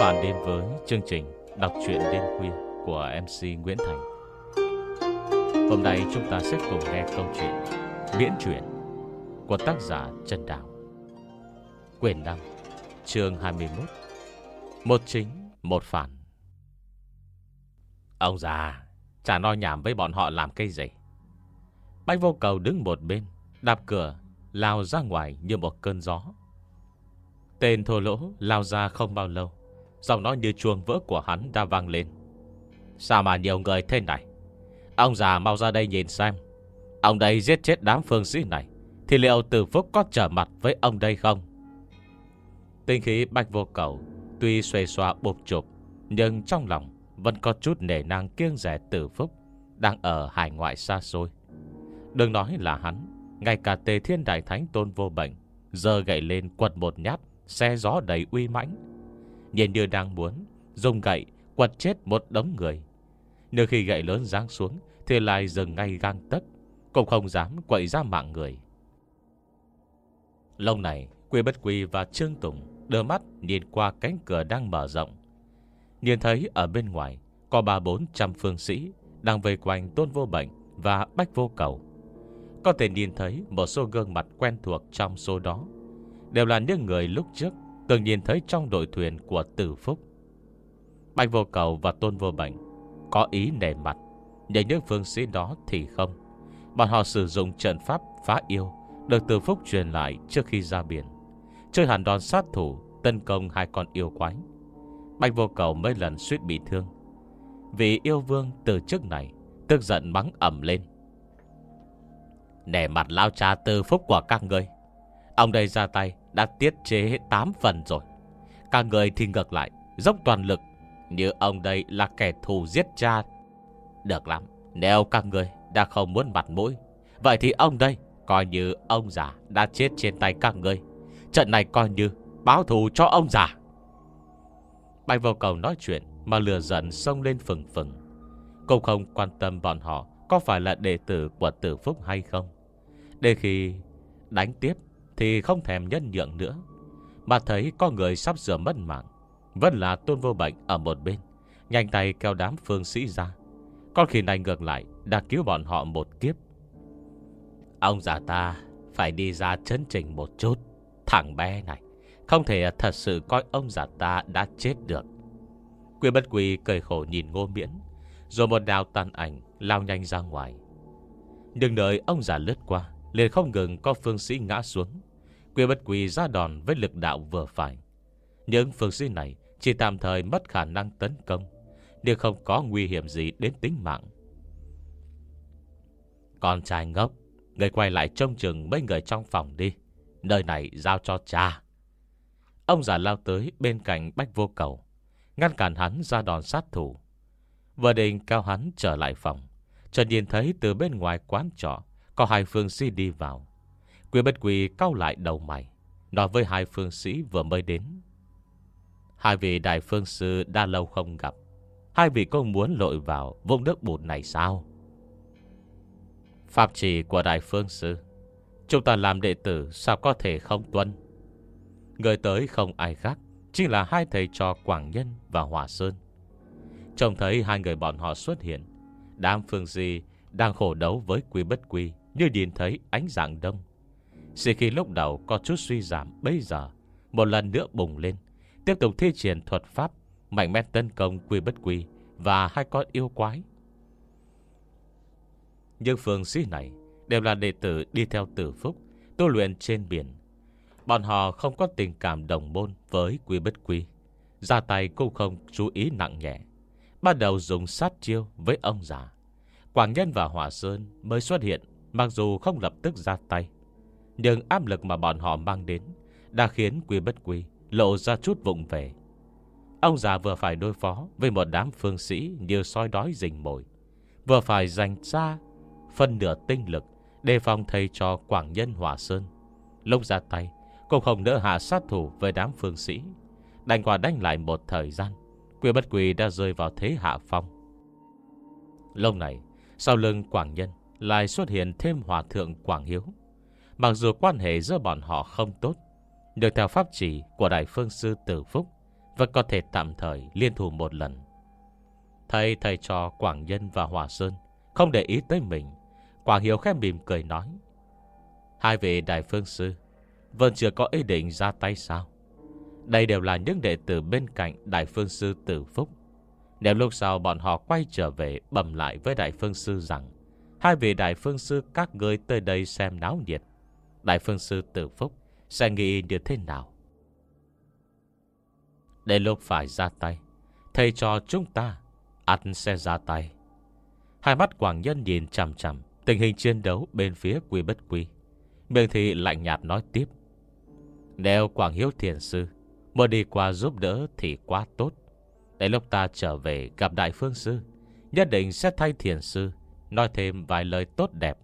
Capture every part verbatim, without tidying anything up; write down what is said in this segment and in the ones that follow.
bạn đến với chương trình đọc truyện đêm khuya của em xê Nguyễn Thành. Hôm nay chúng ta sẽ cùng nghe câu chuyện miễn truyện của tác giả Trần Đào, quyển năm, chương hai mươi mốt. Một chính, một phản. Ông già, chả nói nhảm với bọn họ làm cái gì. Bách Vô Cầu đứng một bên, đạp cửa lao ra ngoài như một cơn gió. Tên thô lỗ lao ra không bao lâu, giọng nói như chuông vỡ của hắn đã vang lên. Sao mà nhiều người thế này? Ông già mau ra đây nhìn xem. Ông đây giết chết đám phương sĩ này thì liệu Từ Phúc có trở mặt với ông đây không? Tinh khí Bách Vô Cầu tuy xuề xoa bộp chụp, nhưng trong lòng vẫn có chút nể nang kiêng rẻ Từ Phúc đang ở hải ngoại xa xôi. Đừng nói là hắn, ngay cả Tề Thiên Đại Thánh Tôn Vô Bệnh giơ gậy lên quật một nhát, xe gió đầy uy mãnh, nhìn như đang muốn dùng gậy quật chết một đống người. Nhưng khi gậy lớn giáng xuống thì lại dừng ngay gang tấc, cũng không dám quậy ra mạng người. Lúc này Quy Bất Quy và Trương Tùng đưa mắt nhìn qua cánh cửa đang mở rộng, nhìn thấy ở bên ngoài có ba bốn trăm phương sĩ đang vây quanh Tôn Vô Bệnh và Bách Vô Cầu. Có thể nhìn thấy một số gương mặt quen thuộc trong số đó, đều là những người lúc trước từng nhìn thấy trong đội thuyền của Từ Phúc. Bách Vô Cầu và Tôn Vô Bệnh có ý nể mặt, nhưng những phương sĩ đó thì không. Bọn họ sử dụng trận pháp phá yêu được Từ Phúc truyền lại trước khi ra biển, chơi hẳn đòn sát thủ tấn công hai con yêu quái. Bách Vô Cầu mấy lần suýt bị thương. Vì yêu vương từ trước này tức giận mắng ầm lên. Nể mặt lao cha Từ Phúc của các ngươi, ông đây ra tay đã tiết chế tám phần rồi. Các người thì ngược lại dốc toàn lực, như ông đây là kẻ thù giết cha. Được lắm, nếu các người đã không muốn mặt mũi, vậy thì ông đây coi như ông già đã chết trên tay các người. Trận này coi như báo thù cho ông già. Bạch Vô Cầu nói chuyện mà lửa giận xông lên phừng phừng, cũng không quan tâm bọn họ có phải là đệ tử của Từ Phúc hay không. Để khi đánh tiếp thì không thèm nhân nhượng nữa, mà thấy có người sắp sửa mất mạng, vẫn là Tôn Vô Bệnh ở một bên nhanh tay kéo đám phương sĩ ra. Con khỉ này ngược lại đã cứu bọn họ một kiếp. Ông già ta phải đi ra chấn chỉnh một chút. Thằng bé này không thể thật sự coi ông già ta đã chết được. Quy Bất Quy cười khổ nhìn Ngô Miễn, rồi một đạo tàn ảnh lao nhanh ra ngoài. Nhưng đợi ông già lướt qua, liền không ngừng có phương sĩ ngã xuống. Quy Bất Quy ra đòn với lực đạo vừa phải. Những phương sĩ này chỉ tạm thời mất khả năng tấn công, nhưng không có nguy hiểm gì đến tính mạng. Con trai ngốc, người quay lại trông chừng mấy người trong phòng đi, nơi này giao cho cha. Ông già lao tới bên cạnh Bách Vô Cầu, ngăn cản hắn ra đòn sát thủ. Vừa định cao hắn trở lại phòng, chợt nhìn thấy từ bên ngoài quán trọ có hai phương sĩ đi vào. Quy Bất Quy cau lại đầu mày, nói với hai phương sĩ vừa mới đến. Hai vị đại phương sư đã lâu không gặp, hai vị có muốn lội vào vũng nước bùn này sao? Pháp chỉ của đại phương sư, chúng ta làm đệ tử sao có thể không tuân? Người tới không ai khác, chính là hai thầy trò Quảng Nhân và Hỏa Sơn. Trông thấy hai người bọn họ xuất hiện, đám phương sĩ đang khổ đấu với Quy Bất Quy như nhìn thấy ánh dạng đông. Sĩ khí lúc đầu có chút suy giảm, bây giờ một lần nữa bùng lên, tiếp tục thi triển thuật pháp mạnh mẽ tấn công Quy Bất Quy và hai con yêu quái. Nhưng phương sĩ này đều là đệ tử đi theo Từ Phúc tu luyện trên biển. Bọn họ không có tình cảm đồng môn với Quy Bất Quy, ra tay cũng không chú ý nặng nhẹ, bắt đầu dùng sát chiêu với ông già. Quảng Nhân và Hỏa Sơn mới xuất hiện, mặc dù không lập tức ra tay, nhưng áp lực mà bọn họ mang đến đã khiến Quy Bất Quy lộ ra chút vụng về. Ông già vừa phải đối phó với một đám phương sĩ như sói đói rình mồi, vừa phải dành ra phân nửa tinh lực đề phòng thầy cho Quảng Nhân Hỏa Sơn. Lúc ra tay cũng không nỡ hạ sát thủ với đám phương sĩ. Đánh qua đánh lại một thời gian, Quy Bất Quy đã rơi vào thế hạ phong. Lúc này sau lưng Quảng Nhân lại xuất hiện thêm Hòa Thượng Quảng Hiếu. Mặc dù quan hệ giữa bọn họ không tốt, được theo pháp chỉ của đại phương sư Từ Phúc, vẫn có thể tạm thời liên thủ một lần. Thầy thầy trò Quảng Nhân và Hòa Sơn không để ý tới mình. Quảng Hiếu khẽ mỉm cười nói: hai vị đại phương sư vẫn chưa có ý định ra tay sao? Đây đều là những đệ tử bên cạnh đại phương sư Tử Phúc. Nếu lúc sau bọn họ quay trở về bẩm lại với đại phương sư rằng hai vị đại phương sư các ngươi tới đây xem náo nhiệt, đại phương sư Tử Phúc sẽ nghĩ như thế nào? Đến lúc phải ra tay, thầy trò chúng ta ắt sẽ ra tay. Hai mắt Quảng Nhân nhìn chằm chằm tình hình chiến đấu bên phía Quy Bất Quy, miệng thì lạnh nhạt nói tiếp: nếu Quảng Hiếu thiền sư muốn đi qua giúp đỡ thì quá tốt. Đến lúc ta trở về gặp đại phương sư, nhất định sẽ thay thiền sư nói thêm vài lời tốt đẹp.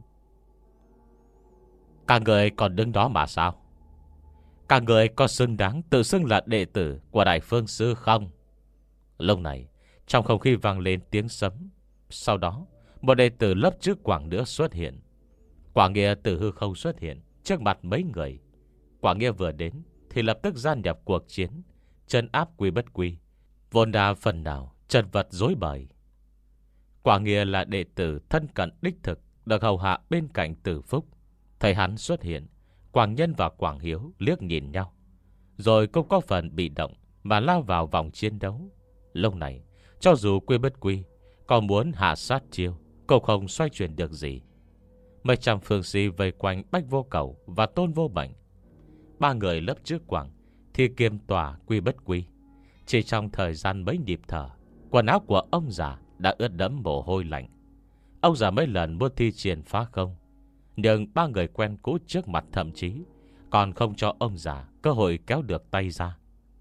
Các người còn đứng đó mà sao? Các người có xứng đáng tự xưng là đệ tử của đại phương sư không? Lúc này trong không khí vang lên tiếng sấm. Sau đó một đệ tử lớp trước Quảng nữa xuất hiện. Quảng Nghĩa từ hư không xuất hiện trước mặt mấy người. Quảng Nghĩa vừa đến thì lập tức gia nhập cuộc chiến, trấn áp Quy Bất Quy, vốn đã phần nào chật vật rối bời. Quảng Nghĩa là đệ tử thân cận đích thực, được hầu hạ bên cạnh Tử Phúc. Thấy hắn xuất hiện, Quảng Nhân và Quảng Hiếu liếc nhìn nhau, rồi cũng có phần bị động mà lao vào vòng chiến đấu. Lúc này cho dù Quy Bất Quy có muốn hạ sát chiêu, cũng không xoay chuyển được gì. Mấy trăm phương sĩ vây quanh Bách Vô Cầu và Tôn Vô Bệnh. Ba người lớp trước Quảng thì kiêm tỏa Quy Bất Quy. Chỉ trong thời gian mấy nhịp thở, quần áo của ông già đã ướt đẫm mồ hôi lạnh. Ông già mấy lần muốn thi triển phá không, nhưng ba người quen cũ trước mặt thậm chí còn không cho ông già cơ hội kéo được tay ra.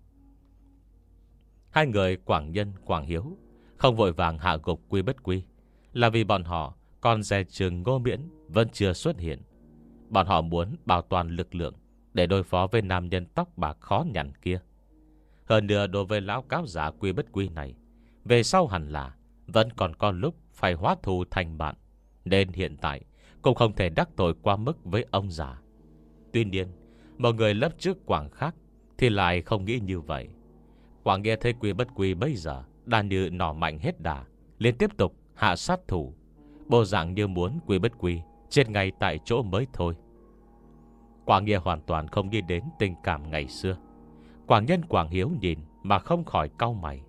Hai người Quảng Nhân, Quảng Hiếu không vội vàng hạ gục Quy Bất Quy là vì bọn họ còn dè chừng Ngô Miễn vẫn chưa xuất hiện. Bọn họ muốn bảo toàn lực lượng để đối phó với nam nhân tóc bạc khó nhằn kia. Hơn nữa đối với lão cáo giả Quy Bất Quy này, về sau hẳn là vẫn còn có lúc phải hóa thù thành bạn, nên hiện tại cũng không thể đắc tội qua mức với ông già. Tuy nhiên một người lớp trước Quảng khác thì lại không nghĩ như vậy. Quảng nghe thấy Quy Bất Quy bây giờ đã như nỏ mạnh hết đà, liền tiếp tục hạ sát thủ, bộ dạng như muốn Quy Bất Quy chết ngay tại chỗ mới thôi. Quảng Nghĩa hoàn toàn không nghĩ đến tình cảm ngày xưa. Quảng Nhân, Quảng Hiếu nhìn mà không khỏi cau mày.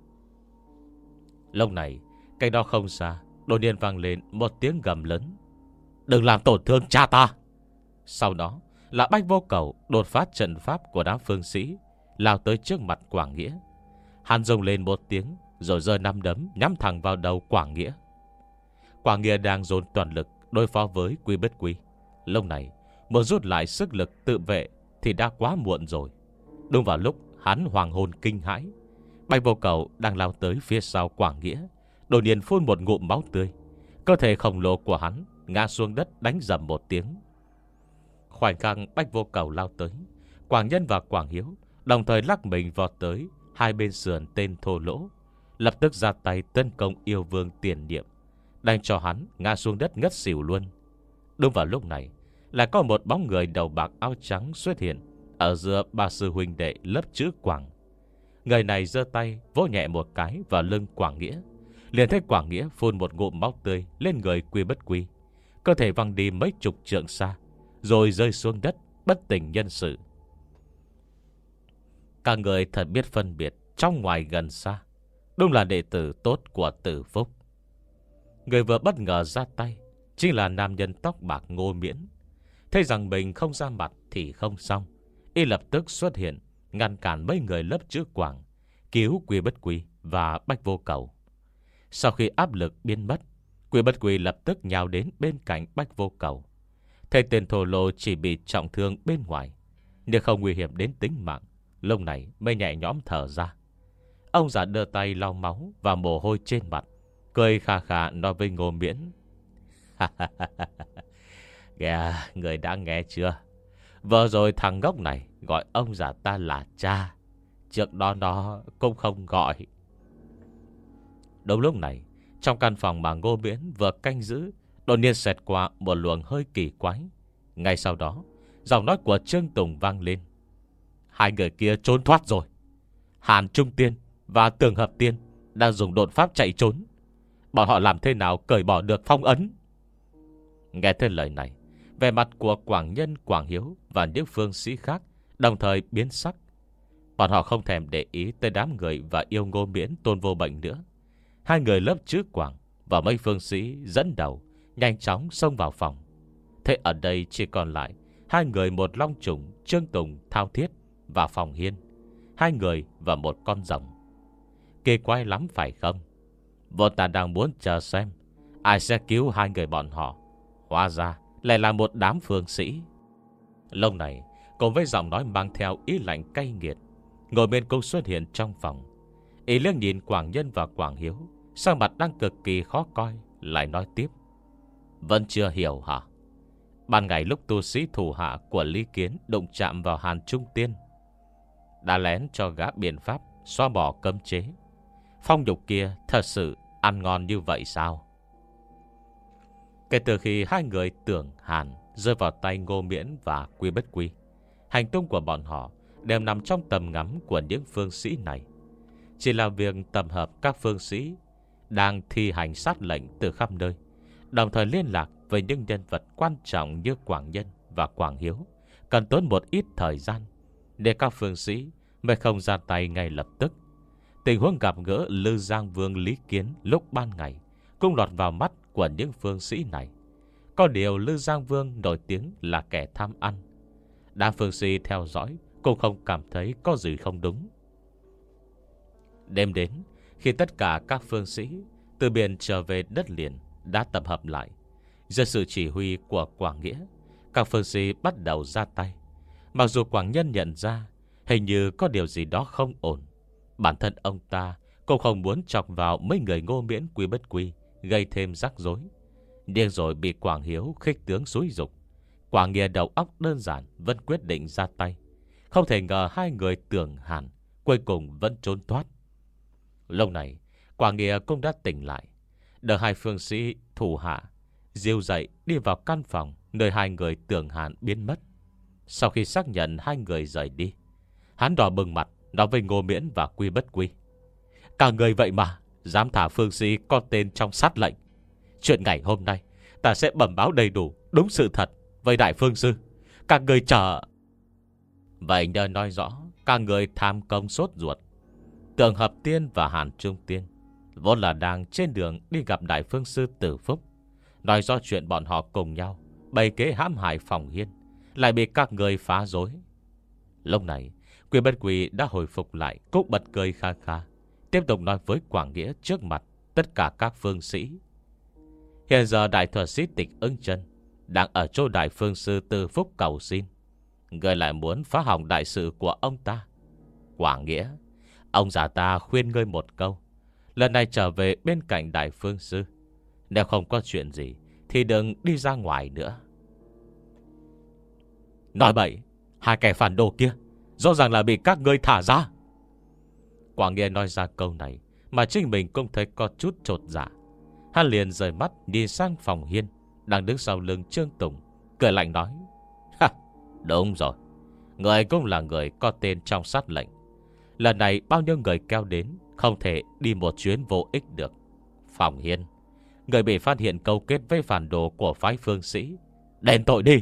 Lúc này cách đó không xa đột nhiên vang lên một tiếng gầm lớn: đừng làm tổn thương cha ta! Sau đó là Bách Vô Cầu đột phát trận pháp của đám phương sĩ, lao tới trước mặt Quảng Nghĩa. Hắn rồng lên một tiếng, rồi giơ nắm đấm nhắm thẳng vào đầu Quảng Nghĩa. Quảng Nghĩa đang dồn toàn lực đối phó với Quy Bất Quy. Lúc này muốn rút lại sức lực tự vệ thì đã quá muộn rồi. Đúng vào lúc hắn hoàng hồn kinh hãi, Bạch Vô Cầu đang lao tới phía sau Quảng Nghĩa, đột nhiên phun một ngụm máu tươi. Cơ thể khổng lồ của hắn ngã xuống đất đánh rầm một tiếng. Khoảnh khắc Bạch Vô Cầu lao tới, Quảng Nhân và Quảng Hiếu đồng thời lắc mình vọt tới hai bên sườn tên thô lỗ, lập tức ra tay tấn công yêu vương Tiền Niệm, đánh cho hắn ngã xuống đất ngất xỉu luôn. Đúng vào lúc này lại có một bóng người đầu bạc áo trắng xuất hiện ở giữa ba sư huynh đệ lớp chữ Quảng. Người này giơ tay vỗ nhẹ một cái vào lưng Quảng Nghĩa, liền thấy Quảng Nghĩa phun một ngụm máu tươi lên người Quy Bất Quy, cơ thể văng đi mấy chục trượng xa, rồi rơi xuống đất bất tỉnh nhân sự. Cả người thật biết phân biệt trong ngoài gần xa, đúng là đệ tử tốt của Tử Phúc. Người vừa bất ngờ ra tay chính là nam nhân tóc bạc Ngô Miễn. Thấy rằng mình không ra mặt thì không xong, y lập tức xuất hiện ngăn cản mấy người lớp chữ Quảng, cứu Quy Bất Quy và Bách Vô Cầu. Sau khi áp lực biến mất, Quy Bất Quy lập tức nhào đến bên cạnh Bách Vô Cầu. Thấy tên thổ lô chỉ bị trọng thương bên ngoài, nhưng không nguy hiểm đến tính mạng, lúc này mới nhẹ nhõm thở ra. Ông già đưa tay lau máu và mồ hôi trên mặt, cười khà khà nói với Ngô Miễn: Kìa, người đã nghe chưa? Vừa rồi thằng ngốc này gọi ông già ta là cha, trước đó nó cũng không gọi. Đúng lúc này, trong căn phòng mà Ngô Miễn vừa canh giữ, đột nhiên xẹt qua một luồng hơi kỳ quái. Ngay sau đó, giọng nói của Trương Tùng vang lên: Hai người kia trốn thoát rồi. Hàn Trung Tiên và Tường Hợp Tiên đang dùng độn pháp chạy trốn. Bọn họ làm thế nào cởi bỏ được phong ấn? Nghe thấy lời này, vẻ mặt của Quảng Nhân, Quảng Hiếu và những phương sĩ khác đồng thời biến sắc. Bọn họ không thèm để ý tới đám người và yêu Ngô Miễn, Tôn Vô Bệnh nữa. Hai người lớp chữ Quảng và mấy phương sĩ dẫn đầu nhanh chóng xông vào phòng. Thế ở đây chỉ còn lại hai người, một long trùng, Trương Tùng, Thao Thiết và Phòng Hiên. Hai người và một con rồng. Kỳ quái lắm phải không? Vốn ta đang muốn chờ xem ai sẽ cứu hai người bọn họ, hóa ra lại là một đám phương sĩ. Lúc này, cùng với giọng nói mang theo ý lạnh cay nghiệt, ngồi bên cũng xuất hiện trong phòng. Ý liếc nhìn Quảng Nhân và Quảng Hiếu, sắc mặt đang cực kỳ khó coi, lại nói tiếp: Vẫn chưa hiểu hả? Ban ngày lúc tu sĩ thủ hạ của Lý Kiến đụng chạm vào Hàn Trung Tiên, đã lén cho gã biện pháp xóa bỏ cấm chế. Phong nhục kia thật sự ăn ngon như vậy sao? Kể từ khi hai người Tưởng Hàn rơi vào tay Ngô Miễn và Quy Bất Quy, hành tung của bọn họ đều nằm trong tầm ngắm của những phương sĩ này. Chỉ là việc tập hợp các phương sĩ đang thi hành sát lệnh từ khắp nơi, đồng thời liên lạc với những nhân vật quan trọng như Quảng Nhân và Quảng Hiếu, cần tốn một ít thời gian, để các phương sĩ mới không ra tay ngay lập tức. Tình huống gặp gỡ Lư Giang Vương Lý Kiến lúc ban ngày cũng lọt vào mắt của những phương sĩ này. Có điều Lư Giang Vương nổi tiếng là kẻ tham ăn. Đám phương sĩ theo dõi cũng không cảm thấy có gì không đúng. Đêm đến, khi tất cả các phương sĩ từ biển trở về đất liền đã tập hợp lại, dưới sự chỉ huy của Quảng Nghĩa, các phương sĩ bắt đầu ra tay. Mặc dù Quảng Nhân nhận ra hình như có điều gì đó không ổn, bản thân ông ta cũng không muốn chọc vào mấy người Ngô Miễn, Quy Bất Quy, gây thêm rắc rối. Nhưng rồi bị Quảng Hiếu khích tướng xúi dục, Quảng Nghĩa đầu óc đơn giản vẫn quyết định ra tay. Không thể ngờ hai người Tưởng Hàn cuối cùng vẫn trốn thoát. Lúc này Quảng Nghĩa cũng đã tỉnh lại, đợi hai phương sĩ thủ hạ dìu dậy đi vào căn phòng nơi hai người Tưởng Hàn biến mất. Sau khi xác nhận hai người rời đi, hắn đỏ bừng mặt nói với Ngô Miễn và Quy Bất Quy: Cả người vậy mà dám thả phương sĩ có tên trong sát lệnh. Chuyện ngày hôm nay ta sẽ bẩm báo đầy đủ đúng sự thật với đại phương sư. Các người chờ. Vậy nhờ nói rõ các người tham công sốt ruột. Tường Hợp Tiên và Hàn Trung Tiên vốn là đang trên đường đi gặp đại phương sư Tử Phúc, nói do chuyện bọn họ cùng nhau bày kế hãm hại Phòng Hiên, lại bị các người phá rối. Lúc này Quy Bất Quy đã hồi phục lại, cũng bật cười kha kha, tiếp tục nói với Quảng Nghĩa trước mặt tất cả các phương sĩ: Hiện giờ đại thuật sĩ Tịch Ưng Chân đang ở chỗ đại phương sư Tử Phúc cầu xin. Người lại muốn phá hỏng đại sự của ông ta. Quảng Nghĩa, ông già ta khuyên ngươi một câu, lần này trở về bên cạnh đại phương sư. Nếu không có chuyện gì thì đừng đi ra ngoài nữa. Nói bậy, hai kẻ phản đồ kia rõ ràng là bị các ngươi thả ra. Quảng Nghĩa nói ra câu này mà chính mình cũng thấy có chút chột dạ. Hắn liền rời mắt nhìn sang Phòng Hiên đang đứng sau lưng Trương Tùng, cười lạnh nói: Ha, đúng rồi, người cũng là người có tên trong sát lệnh. Lần này bao nhiêu người kéo đến, không thể đi một chuyến vô ích được. Phòng Hiên, người bị phát hiện câu kết với phản đồ của phái phương sĩ, đền tội đi.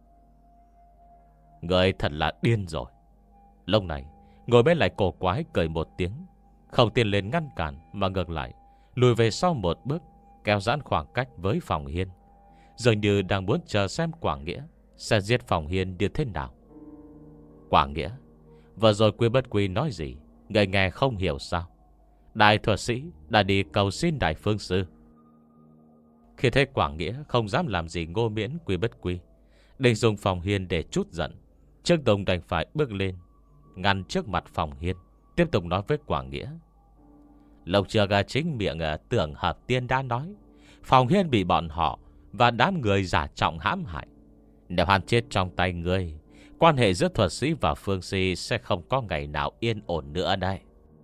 Người thật là điên rồi. Lúc này ngồi bên lại cổ quái cười một tiếng, không tiến lên ngăn cản, mà ngược lại lùi về sau một bước, kéo giãn khoảng cách với Phòng Hiên, dường như đang muốn chờ xem Quảng Nghĩa sẽ giết Phòng Hiên như thế nào. Quảng Nghĩa, vừa rồi Quy Bất Quy nói gì người nghe không hiểu sao? Đại thuật sĩ đã đi cầu xin đại phương sư. Khi thấy Quảng Nghĩa không dám làm gì Ngô Miễn, Quy Bất Quy, định dùng Phòng Hiên để trút giận, Trương Tùng đành phải bước lên ngăn trước mặt Phòng Hiên, tiếp tục nói với Quảng Nghĩa: Lộc chưa gà chính miệng Tưởng Hợp Tiên đã nói Phòng Hiên bị bọn họ và đám người giả trọng hãm hại. Nếu hắn chết trong tay ngươi, quan hệ giữa thuật sĩ và phương sĩ sẽ không có ngày nào yên ổn nữa đây.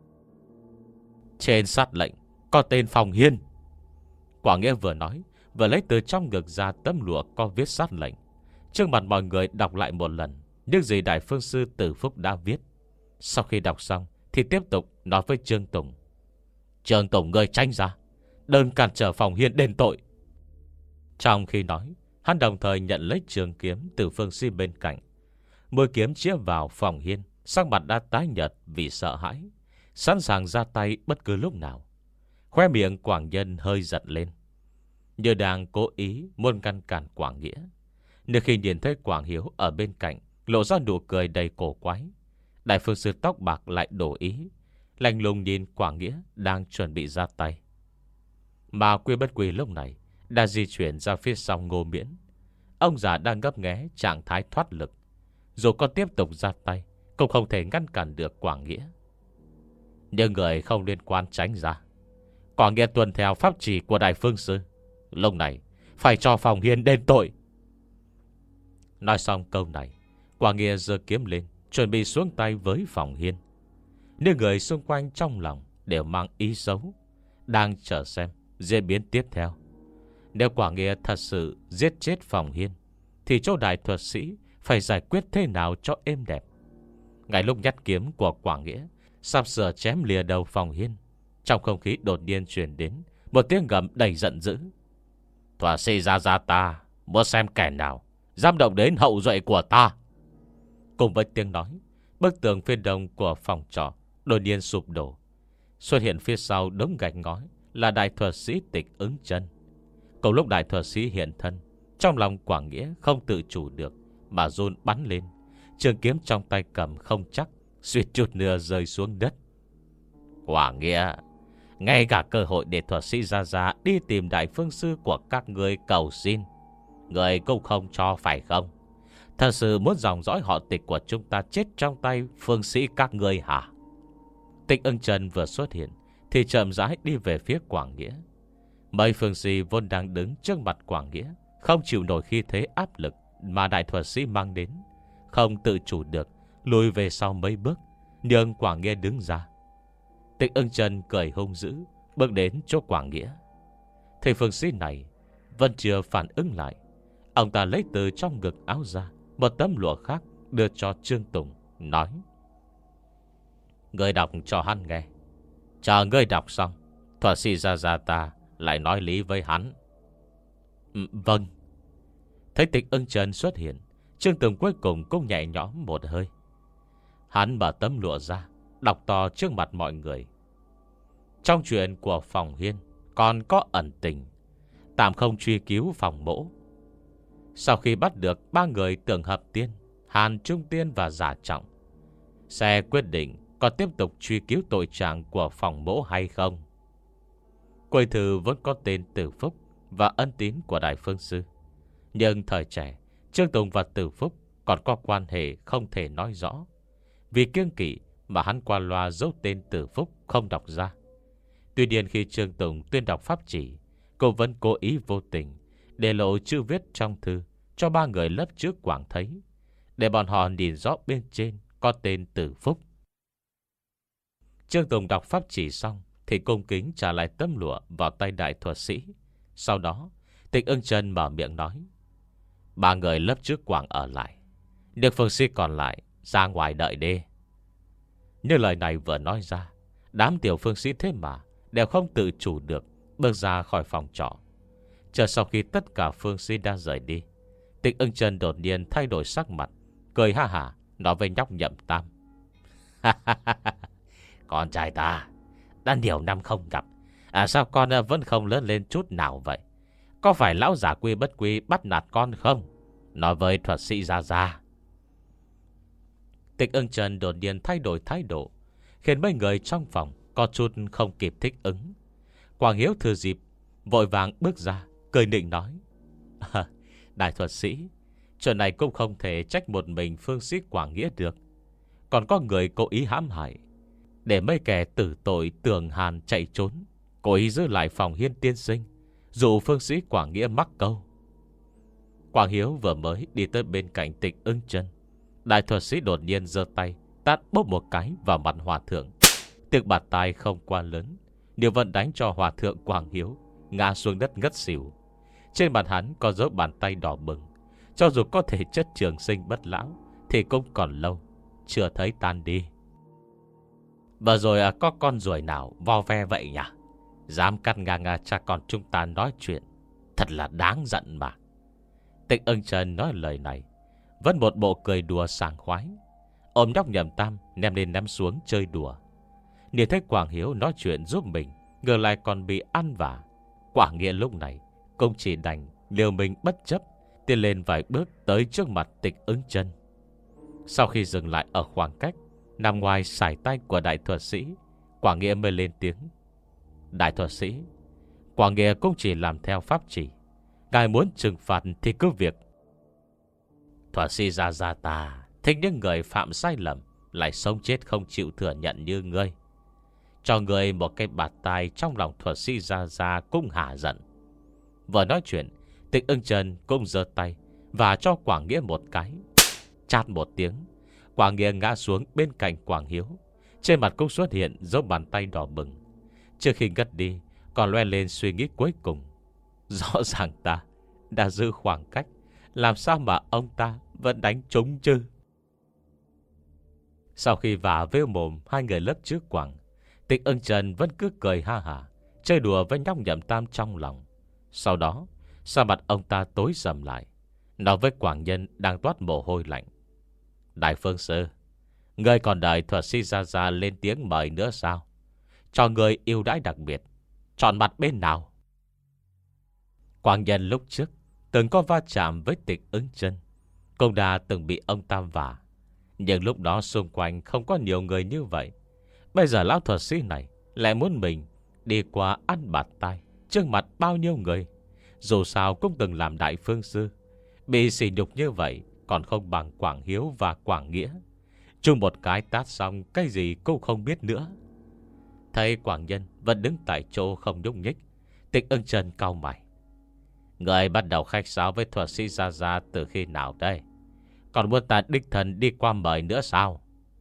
Trên sát lệnh có tên Phòng Hiên. Quảng Nghĩa vừa nói vừa lấy từ trong ngực ra tấm lụa có viết sát lệnh, trước mặt mọi người đọc lại một lần những gì đại phương sư Tử Phúc đã viết. Sau khi đọc xong thì tiếp tục nói với Trương Tùng: Trương Tùng, ngươi tránh ra, đừng cản trở Phòng Hiên đền tội. Trong khi nói, hắn đồng thời nhận lấy trường kiếm từ Phương Si bên cạnh. Mũi kiếm chĩa vào Phòng Hiên, sắc mặt đã tái nhợt vì sợ hãi, sẵn sàng ra tay bất cứ lúc nào. Khoe miệng Quảng Nhân hơi giật lên, như đang cố ý muốn ngăn cản Quảng Nghĩa. Nhưng khi nhìn thấy Quảng Hiếu ở bên cạnh lộ ra nụ cười đầy cổ quái, Đại Phương Sư tóc bạc lại đổi ý, lạnh lùng nhìn Quảng Nghĩa đang chuẩn bị ra tay. Mà Quy Bất Quy lúc này đã di chuyển ra phía sau Ngô Miễn. Ông già đang ngấp nghé trạng thái thoát lực, dù có tiếp tục ra tay cũng không thể ngăn cản được Quảng Nghĩa. Nhưng người không liên quan tránh ra. Quảng Nghĩa tuân theo pháp chỉ của Đại Phương Sư, lúc này phải cho Phòng Hiên đền tội. Nói xong câu này, Quảng Nghĩa giơ kiếm lên, chuẩn bị xuống tay với Phòng Hiên. Những người xung quanh trong lòng đều mang ý xấu, đang chờ xem diễn biến tiếp theo. Nếu Quảng Nghĩa thật sự giết chết Phòng Hiên, thì chỗ đại thuật sĩ phải giải quyết thế nào cho êm đẹp. Ngay lúc nhát kiếm của Quảng Nghĩa sắp sửa chém lìa đầu Phòng Hiên, trong không khí đột nhiên truyền đến một tiếng gầm đầy giận dữ: Thuật sĩ Gia Gia ta muốn xem kẻ nào dám động đến hậu duệ của ta. Cùng với tiếng nói, bức tường phía đông của phòng trọ đột nhiên sụp đổ. Xuất hiện phía sau đống gạch ngói là đại thuật sĩ Tịch Ứng Chân. Cùng lúc đại thuật sĩ hiện thân, trong lòng Quảng Nghĩa không tự chủ được mà run bắn lên. Trường kiếm trong tay cầm không chắc, suýt chút nữa rơi xuống đất. Quảng Nghĩa, ngay cả cơ hội để thuật sĩ Gia Gia đi tìm Đại Phương Sư của các người cầu xin, người cũng không cho phải không? Thật sự muốn dòng dõi họ Tịch của chúng ta chết trong tay phương sĩ các người hả? Tịch Ưng Chân vừa xuất hiện thì chậm rãi đi về phía Quảng Nghĩa. Mấy phương sĩ vốn đang đứng trước mặt Quảng Nghĩa không chịu nổi khi thế áp lực mà đại thuật sĩ mang đến, không tự chủ được lùi về sau mấy bước, nhưng Quảng Nghĩa đứng ra. Tịch Ưng Chân cười hung dữ bước đến chỗ Quảng Nghĩa. Thầy phương sĩ này vẫn chưa phản ứng lại. Ông ta lấy từ trong ngực áo ra một tấm lụa khác đưa cho Trương Tùng, nói: Ngươi đọc cho hắn nghe. Chờ ngươi đọc xong, thuật sĩ Gia Gia ta lại nói lý với hắn. ừ, Vâng. Thấy Tịch Ưng Chân xuất hiện, Trương Tùng cuối cùng cũng nhẹ nhõm một hơi. Hắn mở tấm lụa ra, đọc to trước mặt mọi người. Trong chuyện của Phòng Hiên còn có ẩn tình, tạm không truy cứu Phòng Mỗ. Sau khi bắt được ba người Tưởng Hợp Tiên, Hàn Trung Tiên và Giả Trọng, sẽ quyết định có tiếp tục truy cứu tội trạng của Phòng Mỗ hay không. Quầy thư vẫn có tên Tử Phúc và ân tín của Đại Phương Sư, nhưng thời trẻ Trương Tùng và Tử Phúc còn có quan hệ không thể nói rõ. Vì kiêng kỵ mà hắn qua loa giấu tên Tử Phúc không đọc ra. Tuy nhiên khi Trương Tùng tuyên đọc pháp chỉ, cô vẫn cố ý vô tình để lộ chữ viết trong thư cho ba người lớp trước Quảng thấy, để bọn họ nhìn rõ bên trên có tên Tử Phúc. Trương Tùng đọc pháp chỉ xong thì cung kính trả lại tấm lụa vào tay đại thuật sĩ. Sau đó Tịch Ưng Chân mở miệng nói: Ba người lớp trước Quảng ở lại, được phương sĩ còn lại ra ngoài đợi đi. Như lời này vừa nói ra, đám tiểu phương sĩ thế mà đều không tự chủ được bước ra khỏi phòng trọ. Chờ sau khi tất cả phương sĩ đã rời đi, Tịch Ưng Chân đột nhiên thay đổi sắc mặt, cười ha hả nói với nhóc Nhậm Tam: Con trai ta đã nhiều năm không gặp, à, sao con vẫn không lớn lên chút nào vậy? Có phải lão già Quy Bất Quy bắt nạt con không? Nói với thuật sĩ Gia Gia. Tịch Ưng Chân đột nhiên thay đổi thái độ, khiến mấy người trong phòng có chút không kịp thích ứng. Quảng Hiếu thừa dịp vội vàng bước ra, cười nịnh nói: à, Đại thuật sĩ, chuyện này cũng không thể trách một mình phương sĩ Quảng Nghĩa được. Còn có người cố ý hãm hại, để mấy kẻ tử tội Tường Hàn chạy trốn, cố ý giữ lại Phòng Hiên tiên sinh, dù phương sĩ Quảng Nghĩa mắc câu. Quảng Hiếu vừa mới đi tới bên cạnh Tịch Ưng Chân, đại thuật sĩ đột nhiên giơ tay tát bốp một cái vào mặt hòa thượng. Tiếng bạt tai không quá lớn, nhưng vẫn đánh cho hòa thượng Quảng Hiếu ngã xuống đất ngất xỉu. Trên mặt hắn có dấu bàn tay đỏ bừng. Cho dù có thể chất trường sinh bất lão thì cũng còn lâu chưa thấy tan đi. Vừa rồi à, có con ruồi nào vo ve vậy nhỉ? Dám cắt ngang à, cha con chúng ta nói chuyện, thật là đáng giận mà. Tịch Ưng Trần nói lời này vẫn một bộ cười đùa sảng khoái, ôm nhóc Nhậm Tam ném lên ném xuống chơi đùa. Nhìn thấy Quảng Hiếu nói chuyện giúp mình, ngược lại còn bị ăn vả. Quảng Nghĩa lúc này cũng chỉ đành liều mình bất chấp, tiến lên vài bước tới trước mặt Tịch Ưng Trần. Sau khi dừng lại ở khoảng cách nằm ngoài sải tay của đại thuật sĩ, Quảng Nghĩa mới lên tiếng: Đại thuật sĩ, Quảng Nghĩa cũng chỉ làm theo pháp chỉ. Ngài muốn trừng phạt thì cứ việc. Thuật sĩ Gia Gia ta thích những người phạm sai lầm lại sống chết không chịu thừa nhận như ngươi. Cho ngươi một cái bạt tai trong lòng thuật sĩ Gia Gia cũng hả giận. Vừa nói chuyện, Tịch Ưng Trần cũng giơ tay và cho Quảng Nghĩa một cái. Chát một tiếng, Quảng Nghĩa ngã xuống bên cạnh Quảng Hiếu. Trên mặt cũng xuất hiện dấu bàn tay đỏ bừng. Trước khi ngất đi còn loe lên suy nghĩ cuối cùng: rõ ràng ta đã giữ khoảng cách, làm sao mà ông ta vẫn đánh trúng chứ? Sau khi vả vêu mồm hai người lớp trước Quảng, Tịch Ưng Trần vẫn cứ cười ha hả, chơi đùa với nhóc Nhậm Tam trong lòng. Sau đó sao mặt ông ta tối sầm lại, nói với Quảng Nhân đang toát mồ hôi lạnh: Đại phương sư, ngươi còn đợi thuật sĩ Gia Gia lên tiếng mời nữa sao? Cho ngươi ưu đãi đặc biệt, chọn mặt bên nào? Quảng Nhân lúc trước từng có va chạm với Tịch Ưng Trần, cũng đã từng bị ông ta vả. Nhưng lúc đó xung quanh không có nhiều người như vậy. Bây giờ lão thuật sĩ này lại muốn mình đi qua ăn bạt tai trước mặt bao nhiêu người. Dù sao cũng từng làm đại phương sư, bị sỉ nhục như vậy còn không bằng Quảng Hiếu và Quảng Nghĩa. Chung một cái tát xong, cái gì cũng không biết nữa. Thấy Quảng Nhân vẫn đứng tại chỗ không nhúc nhích, Tịch Ưng Trần cau mày: Người bắt đầu khách sáo với thuật sĩ Gia Gia từ khi nào đây? Còn muốn ta đích thân đi qua mời nữa sao?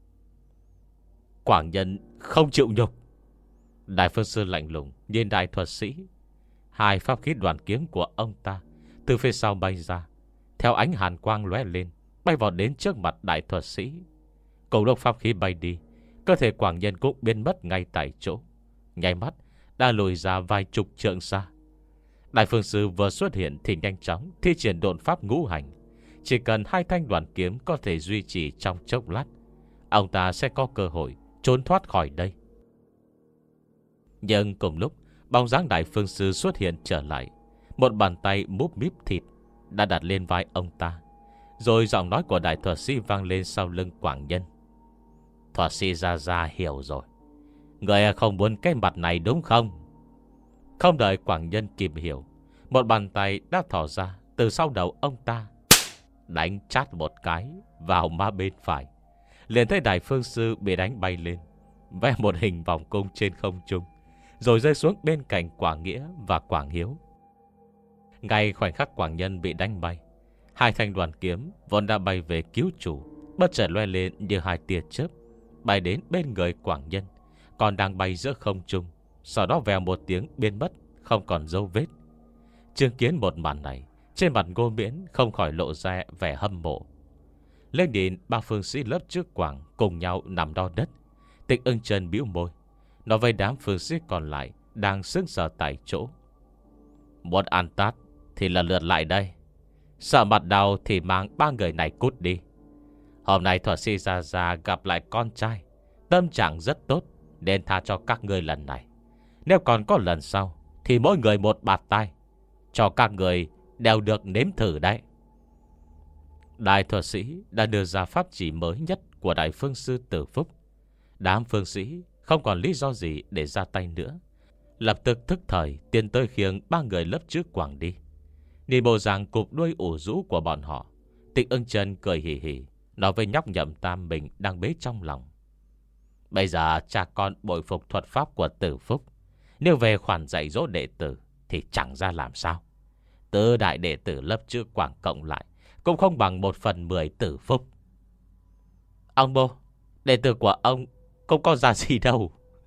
Quảng Nhân không chịu nhục. Đại phương sư lạnh lùng nhìn đại thuật sĩ. Hai pháp khí đoàn kiếm của ông ta từ phía sau bay ra, theo ánh hàn quang lóe lên, bay vào đến trước mặt đại thuật sĩ. Cùng lúc pháp khí bay đi, cơ thể Quảng Nhân cũng biến mất ngay tại chỗ, nháy mắt đã lùi ra vài chục trượng xa. Đại phương sư vừa xuất hiện thì nhanh chóng thi triển độn pháp ngũ hành. Chỉ cần hai thanh đoàn kiếm có thể duy trì trong chốc lát, ông ta sẽ có cơ hội trốn thoát khỏi đây. Nhưng cùng lúc bóng dáng đại phương sư xuất hiện trở lại, một bàn tay múp míp thịt đã đặt lên vai ông ta. Rồi giọng nói của đại thuật sĩ vang lên sau lưng Quảng Nhân: Thuật sĩ Gia Gia hiểu rồi, người không muốn cái mặt này đúng không? Không đợi Quảng Nhân kịp hiểu, một bàn tay đã thò ra từ sau đầu ông ta, đánh chát một cái vào má bên phải. Liền thấy đại phương sư bị đánh bay lên, vẽ một hình vòng cung trên không trung, rồi rơi xuống bên cạnh Quảng Nghĩa và Quảng Hiếu. Ngay khoảnh khắc Quảng Nhân bị đánh bay, hai thanh đoàn kiếm vốn đã bay về cứu chủ, bất chợt loe lên như hai tia chớp, bay đến bên người Quảng Nhân, còn đang bay giữa không trung. Sau đó vèo một tiếng biến mất, không còn dấu vết. Chứng kiến một màn này, trên mặt Ngô Miễn không khỏi lộ ra vẻ hâm mộ. Lên đến ba phương sĩ lớp trước Quảng cùng nhau nằm đo đất. Tịch Ưng Trần bĩu môi, nói với đám phương sĩ còn lại đang sững sờ tại chỗ: Muốn ăn tát thì lần lượt lại đây. Sợ mặt đau thì mang ba người này cút đi. Hôm nay thuật sĩ Gia Gia gặp lại con trai, tâm trạng rất tốt, nên tha cho các người lần này. Nếu còn có lần sau thì mỗi người một bạt tai, cho các người đều được nếm thử đấy. Đại thuật sĩ đã đưa ra pháp chỉ mới nhất của đại phương sư Tử Phúc. Đám phương sĩ không còn lý do gì để ra tay nữa, lập tức thức thời tiến tới khiêng ba người lớp trước Quảng đi. Nhìn bộ dạng cụp đuôi ủ rũ của bọn họ, Tịch Ưng Trần cười hì hì, nói với nhóc Nhậm Tam mình đang bế trong lòng: Bây giờ cha con bội phục thuật pháp của Tử Phúc, nếu về khoản dạy dỗ đệ tử thì chẳng ra làm sao. Tứ đại đệ tử lớp trước Quảng cộng lại cũng không bằng một phần mười Tử Phúc. Ông bố, đệ tử của ông không có ra gì đâu.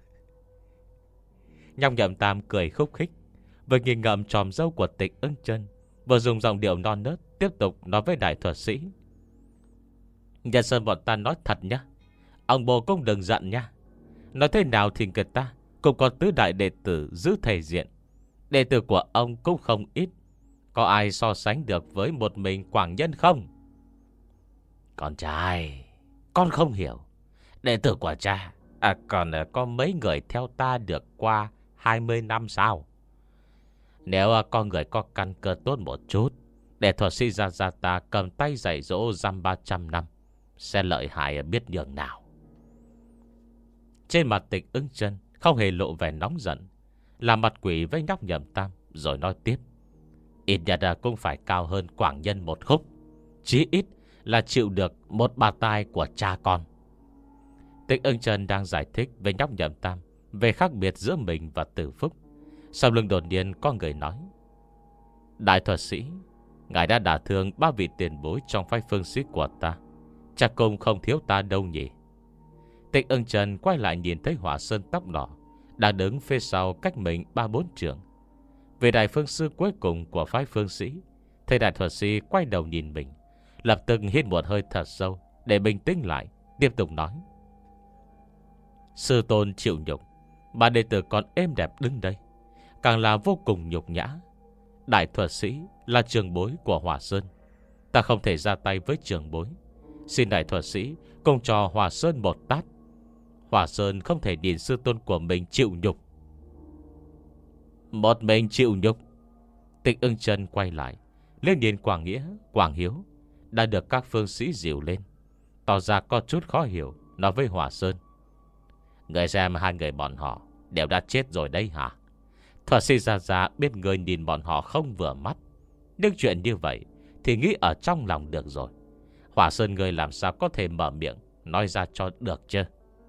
Nhóc Nhậm Tam cười khúc khích, vừa nghiêng ngậm tròm râu của Tịch Ưng Trần, vừa dùng giọng điệu non nớt tiếp tục nói với đại thuật sĩ: Nhân sơn bọn ta nói thật nhá, ông bố cũng đừng giận nhá. Nói thế nào thì người ta cũng có tứ đại đệ tử giữ thể diện. Đệ tử của ông cũng không ít. Có ai so sánh được với một mình Quảng Nhân không? Con trai, con không hiểu. Đệ tử của cha à, còn có mấy người theo ta được qua hai mươi năm sao? Nếu con người có căn cơ tốt một chút, để thuật sĩ Gia Gia ta cầm tay dạy dỗ dăm ba trăm năm, sẽ lợi hại biết nhường nào. Trên mặt Tịch Ưng Chân không hề lộ vẻ nóng giận, làm mặt quỷ với nhóc Nhậm Tam, rồi nói tiếp. Ít nhất cũng phải cao hơn Quảng Nhân một khúc, chí ít là chịu được một bà tai của cha con. Tịch Ưng Chân đang giải thích với nhóc Nhậm Tam về khác biệt giữa mình và Tử Phúc. Sau lưng đột nhiên có người nói. Đại thuật sĩ, ngài đã đả thương ba vị tiền bối trong phái phương sĩ của ta, chắc cũng không thiếu ta đâu nhỉ. Tịch Ưng Chân quay lại nhìn thấy Hỏa Sơn tóc đỏ đang đứng phía sau cách mình ba bốn trượng. Về đại phương sư cuối cùng của phái phương sĩ, thầy đại thuật sĩ quay đầu nhìn mình, lập tức hít một hơi thật sâu để bình tĩnh lại, tiếp tục nói. Sư tôn chịu nhục, bà đệ tử còn êm đẹp đứng đây, càng là vô cùng nhục nhã. Đại thuật sĩ là trường bối của Hỏa Sơn, ta không thể ra tay với trường bối. Xin đại thuật sĩ cùng cho Hỏa Sơn một tát. Hỏa Sơn không thể nhìn sư tôn của mình chịu nhục. Một mình chịu nhục? Tịch Ưng Chân quay lại, liếc nhìn Quảng Nghĩa, Quảng Hiếu đã được các phương sĩ dìu lên, tỏ ra có chút khó hiểu, nói với Hỏa Sơn. Người xem hai người bọn họ đều đã chết rồi đấy hả? Thuật sĩ Gia Gia biết người nhìn bọn họ không vừa mắt, nhưng chuyện như vậy thì nghĩ ở trong lòng được rồi. Hỏa Sơn người làm sao có thể mở miệng nói ra cho được chứ?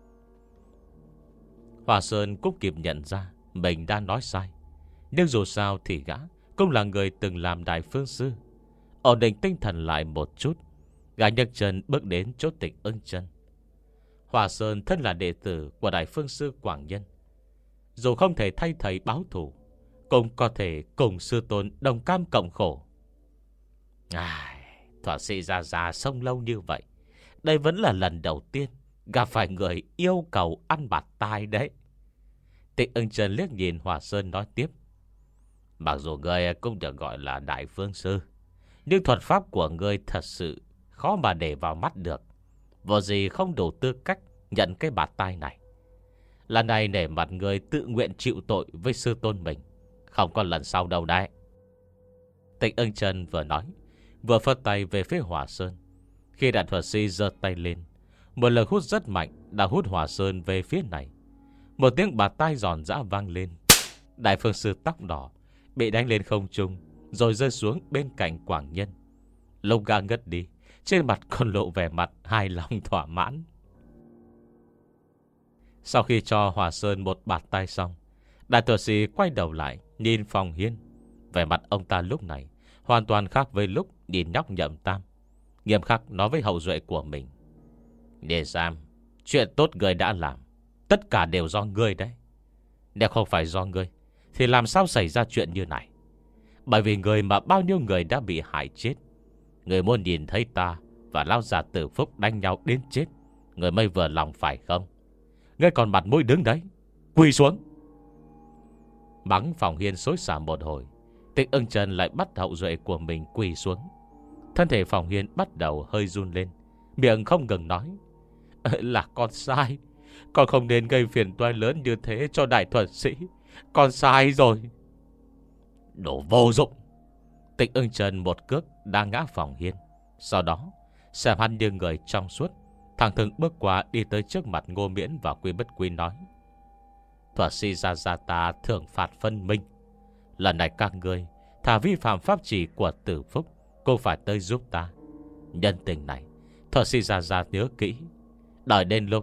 Hỏa Sơn cũng kịp nhận ra mình đã nói sai, nhưng dù sao thì gã cũng là người từng làm đại phương sư. Ổn định tinh thần lại một chút, gã nhấc chân bước đến chỗ Tịch Ưng Chân. Hỏa Sơn thân là đệ tử của đại phương sư Quảng Nhân, dù không thể thay thầy báo thù, cũng có thể cùng sư tôn đồng cam cộng khổ. Ai, thuật sĩ Gia Gia sống lâu như vậy, đây vẫn là lần đầu tiên gặp phải người yêu cầu ăn bạt tai đấy. Tịch Ưng Chân liếc nhìn Hỏa Sơn nói tiếp. Mặc dù ngươi cũng được gọi là đại phương sư, nhưng thuật pháp của ngươi thật sự khó mà để vào mắt được, vô gì không đủ tư cách nhận cái bạt tai này. Lần này nể mặt người tự nguyện chịu tội với sư tôn mình, không có lần sau đâu đấy. Tịch Ưng Chân vừa nói, vừa phất tay về phía Hỏa Sơn. Khi đại thuật sĩ giơ tay lên, một lực hút rất mạnh đã hút Hỏa Sơn về phía này. Một tiếng bạt tai giòn giã vang lên. Đại phương sư tóc đỏ bị đánh lên không trung, rồi rơi xuống bên cạnh Quảng Nhân. Lúc gã ngất đi, trên mặt còn lộ vẻ mặt hài lòng thỏa mãn. Sau khi cho Hỏa Sơn một bạt tai xong, đại thuật sĩ quay đầu lại nhìn Phòng Hiên. Vẻ mặt ông ta lúc này hoàn toàn khác với lúc nhìn nhóc Nhậm Tam. Nghiêm khắc nói với hậu duệ của mình. Để giam, chuyện tốt người đã làm, tất cả đều do ngươi đấy. Nếu không phải do ngươi thì làm sao xảy ra chuyện như này? Bởi vì người mà bao nhiêu người đã bị hại chết. Người muốn nhìn thấy ta và lão già Tử Phúc đánh nhau đến chết, người mới vừa lòng phải không? Ngươi còn mặt mũi đứng đấy, quỳ xuống. Mắng Phòng Hiên xối xả một hồi, Tịch Ưng Chân lại bắt hậu duệ của mình quỳ xuống. Thân thể Phòng Hiên bắt đầu hơi run lên, miệng không ngừng nói. Là con sai, con không nên gây phiền toái lớn như thế cho đại thuật sĩ. Con sai rồi. Đồ vô dụng. Tịch Ưng Chân một cước đã ngã Phòng Hiên. Sau đó xem hắn như người trong suốt, thẳng thừng bước qua đi tới trước mặt Ngô Miễn và Quy Bất Quy nói. Thuật sĩ Gia Gia ta thưởng phạt phân minh. Lần này các ngươi thả vi phạm pháp chỉ của Tử Phúc, cô phải tới giúp ta. Nhân tình này thuật sĩ Gia Gia nhớ kỹ. Đợi đến lúc...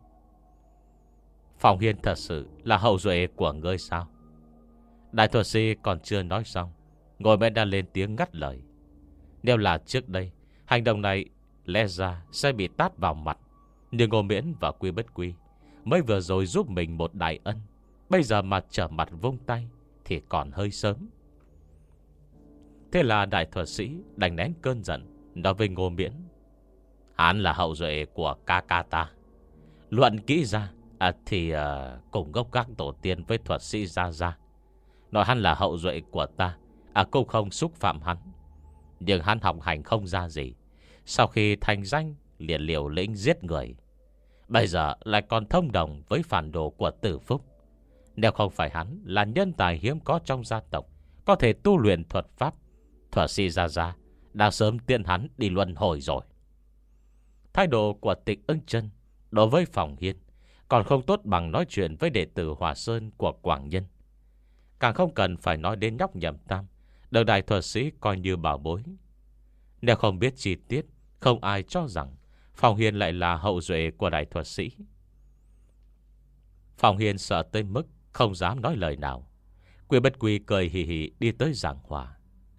Phòng Hiên thật sự là hậu duệ của ngươi sao? Đại thuật sĩ còn chưa nói xong, Ngô Miễn đã lên tiếng ngắt lời. Nếu là trước đây, hành động này lẽ ra sẽ bị tát vào mặt, nhưng Ngô Miễn và Quy Bất Quy mới vừa rồi giúp mình một đại ân, bây giờ mà trở mặt vung tay thì còn hơi sớm. Thế là đại thuật sĩ đành nén cơn giận, nói với Ngô Miễn. Hắn là hậu duệ của ca ca ta. Luận kỹ ra À thì à, cùng gốc gác tổ tiên với thuật sĩ Gia Gia. Nói hắn là hậu duệ của ta, à cũng không xúc phạm hắn. Nhưng hắn học hành không ra gì, sau khi thành danh liền liều lĩnh giết người. Bây giờ lại còn thông đồng với phản đồ của Tử Phúc. Nếu không phải hắn là nhân tài hiếm có trong gia tộc, có thể tu luyện thuật pháp, thuật sĩ Gia Gia đã sớm tiện hắn đi luân hồi rồi. Thái độ của Tịch Ưng Chân đối với Phòng Hiên còn không tốt bằng nói chuyện với đệ tử Hòa Sơn của Quảng Nhân. Càng không cần phải nói đến nhóc Nhậm Tam, được đại thuật sĩ coi như bảo bối. Nếu không biết chi tiết, không ai cho rằng Phòng Hiên lại là hậu duệ của đại thuật sĩ. Phòng Hiên sợ tới mức không dám nói lời nào. Quy Bất Quy cười hì hì đi tới giảng hòa.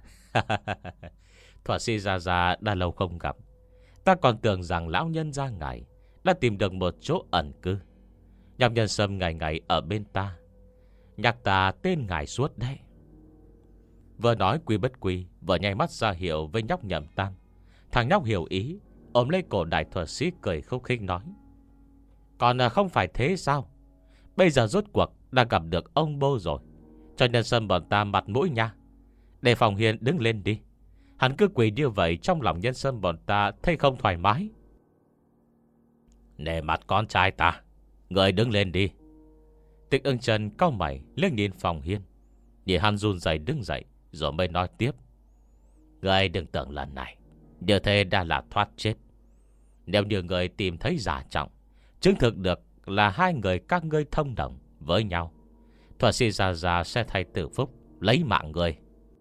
Thuật sĩ Gia Gia đã lâu không gặp, ta còn tưởng rằng lão nhân gia ngài đã tìm được một chỗ ẩn cư. Nhọc Nhân Sâm ngày ngày ở bên ta, nhắc ta tên ngài suốt đấy. Vừa nói Quy Bất Quy vừa nháy mắt ra hiệu với nhóc Nhậm Tam. Thằng nhóc hiểu ý, ôm lấy cổ đại thuật sĩ cười khúc khích nói: Còn không phải thế sao? Bây giờ rốt cuộc đã gặp được ông bô rồi, cho Nhân Sâm bọn ta mặt mũi nha. Để Phòng Hiên đứng lên đi. Hắn cứ quỳ như vậy trong lòng Nhân Sâm bọn ta thấy không thoải mái. Nể mặt con trai ta, người đứng lên đi. Tịch Ưng Chân cau mày liếc nhìn Phòng Hiên, nhìn hắn run rẩy đứng dậy, rồi mới nói tiếp: Người đừng tưởng lần này như thế đã là thoát chết. Nếu như người tìm thấy giả trọng, chứng thực được là hai người các ngươi thông đồng với nhau, thuật sĩ Gia Gia sẽ thay Tử Phúc lấy mạng người.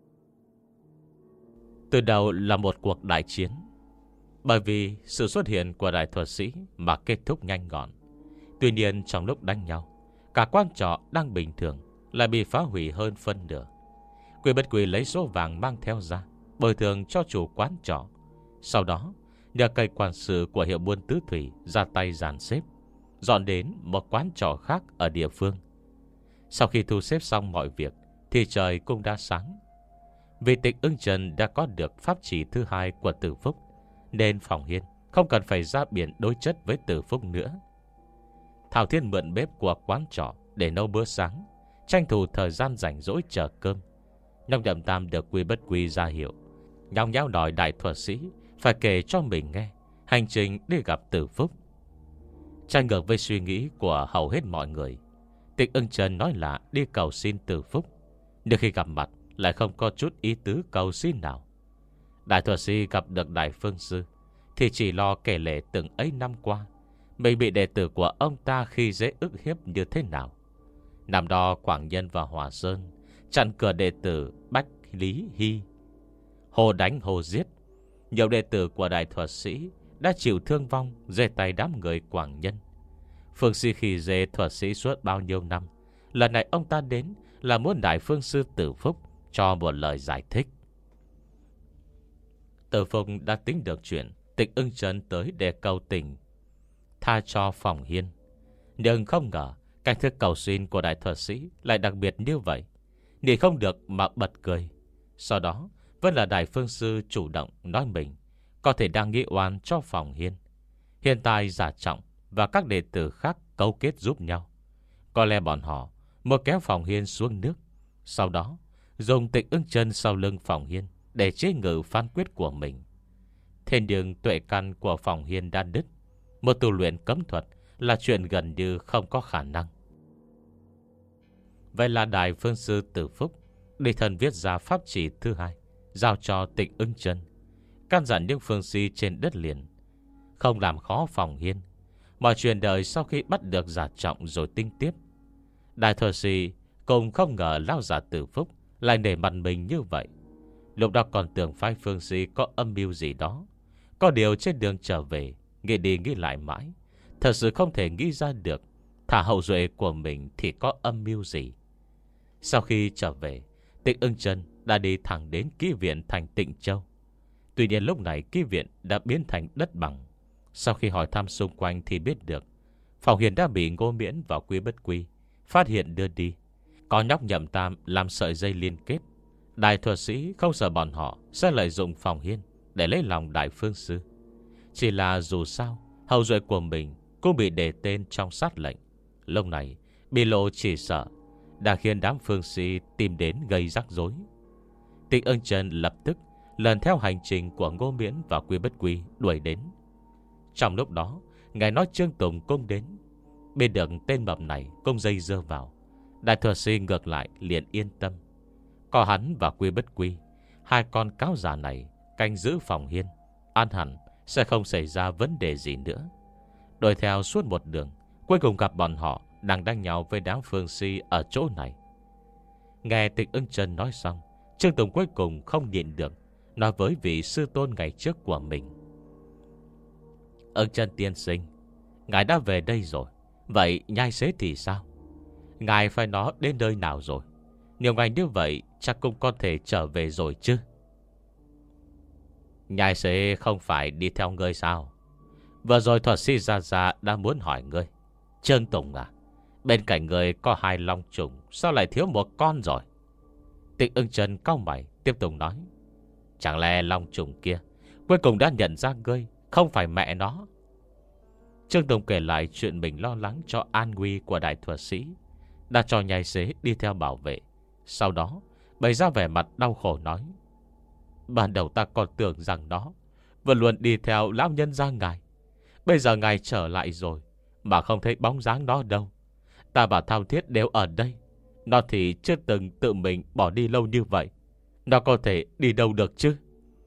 Từ đầu là một cuộc đại chiến, bởi vì sự xuất hiện của đại thuật sĩ mà kết thúc nhanh gọn. Tuy nhiên trong lúc đánh nhau, cả quán trọ đang bình thường lại bị phá hủy hơn phân nửa. Quy Bất Quy lấy số vàng mang theo ra bồi thường cho chủ quán trọ. Sau đó nhờ cây quản sự của hiệu buôn tứ thủy ra tay dàn xếp, dọn đến một quán trọ khác ở địa phương. Sau khi thu xếp xong mọi việc thì trời cũng đã sáng. Vì Tịch Ưng Chân đã có được pháp chỉ thứ hai của Tử Phúc, nên Phòng Hiên không cần phải ra biển đối chất với Tử Phúc nữa. Thảo Thiên mượn bếp của quán trọ để nấu bữa sáng, tranh thủ thời gian rảnh rỗi chờ cơm. Nhóc Nhậm Tam được Quy Bất Quy ra hiệu, nhao nhao đòi đại thuật sĩ phải kể cho mình nghe hành trình đi gặp Tử Phúc. Trái ngược với suy nghĩ của hầu hết mọi người, Tịch Ưng Chân nói là đi cầu xin Tử Phúc, nhưng khi gặp mặt lại không có chút ý tứ cầu xin nào. Đại thuật sĩ gặp được Đại Phương Sư thì chỉ lo kể lể từng ấy năm qua mình bị đệ tử của ông ta khi dễ ức hiếp như thế nào. Năm đó Quảng Nhân và Hòa Sơn chặn cửa đệ tử Bách Lý Hy, hồ đánh hồ giết. Nhiều đệ tử của đại thuật sĩ đã chịu thương vong dưới tay đám người Quảng Nhân. Phương Si khi dễ thuật sĩ suốt bao nhiêu năm, lần này ông ta đến là muốn Đại Phương Sư Tử Phúc cho một lời giải thích. Tử Phúc đã tính được chuyện Tịch Ưng Chân tới để cầu tình tha cho Phòng Hiên, nhưng không ngờ cách thức cầu xin của đại thuật sĩ lại đặc biệt như vậy. Nghĩ không được mà bật cười. Sau đó vẫn là Đại Phương Sư chủ động nói mình có thể đang nghĩ oan cho Phòng Hiên. Hiện tại Giả Trọng và các đệ tử khác cấu kết giúp nhau, có lẽ bọn họ một kéo Phòng Hiên xuống nước, sau đó dùng Tịch Ưng Chân sau lưng Phòng Hiên để chế ngự phán quyết của mình. Thế nhưng tuệ căn của Phòng Hiên đã đứt, một tu luyện cấm thuật là chuyện gần như không có khả năng. Vậy là Đại Phương Sư Tử Phúc đi thần viết ra pháp chỉ thứ hai, giao cho Tịch Ưng Chân, căn dặn những phương si trên đất liền không làm khó Phòng Hiên. Mọi chuyện đời sau khi bắt được Giả Trọng rồi tính tiếp. Đại thuật sĩ cũng không ngờ lão giả Tử Phúc lại nể mặt mình như vậy. Lúc đó còn tưởng phái phương si có âm mưu gì đó. Có điều trên đường trở về, nghĩ đi nghĩ lại mãi, thật sự không thể nghĩ ra được thả hậu duệ của mình thì có âm mưu gì. Sau khi trở về, Tịch Ưng Chân đã đi thẳng đến ký viện thành Tịnh Châu. Tuy nhiên lúc này ký viện đã biến thành đất bằng. Sau khi hỏi thăm xung quanh thì biết được Phòng Hiền đã bị Ngô Miễn và Quy Bất Quy phát hiện đưa đi. Có nhóc Nhậm Tam làm sợi dây liên kết. Đại thuật sĩ không sợ bọn họ sẽ lợi dụng Phòng Hiên để lấy lòng Đại Phương Sư. Chỉ là dù sao hậu duệ của mình cũng bị đề tên trong sát lệnh, Lúc này Bi Lộ chỉ sợ đã khiến đám phương sĩ tìm đến gây rắc rối. Tịch Ưng Chân lập tức lần theo hành trình của Ngô Miễn và Quy Bất Quy đuổi đến. Trong lúc đó, ngài nói Trương Tùng cũng đến. Bên được tên mập này cũng dây dưa vào, đại thừa sĩ ngược lại liền yên tâm. Có hắn và Quy Bất Quy, hai con cáo già này canh giữ phòng hiên, an hẳn sẽ không xảy ra vấn đề gì nữa. Đuổi theo suốt một đường, cuối cùng gặp bọn họ đang đánh nhau với đám phương si ở chỗ này. Nghe Tịch Ưng Chân nói xong, Trương Tùng cuối cùng không nhịn được, nói với vị sư tôn ngày trước của mình: Ưng Chân tiên sinh, ngài đã về đây rồi, vậy nhai xế thì sao? Ngài phải nói đến nơi nào rồi? Nếu ngài như vậy chắc cũng có thể trở về rồi chứ. Nhai xế không phải đi theo ngươi sao? Vừa rồi thuật sĩ Gia Gia đã muốn hỏi ngươi: Trương Tùng à, bên cạnh ngươi có hai long trùng, sao lại thiếu một con rồi? Tịch Ưng Chân cau mày tiếp tục nói: Chẳng lẽ long trùng kia cuối cùng đã nhận ra ngươi không phải mẹ nó? Trương Tùng kể lại chuyện mình lo lắng cho an nguy của đại thuật sĩ, đã cho nhai xế đi theo bảo vệ. Sau đó bày ra vẻ mặt đau khổ nói: Ban đầu ta còn tưởng rằng nó vẫn luôn đi theo lão nhân gia ngài, bây giờ ngài trở lại rồi mà không thấy bóng dáng nó đâu. Ta và Thao Thiết đều ở đây, nó thì chưa từng tự mình bỏ đi lâu như vậy, nó có thể đi đâu được chứ?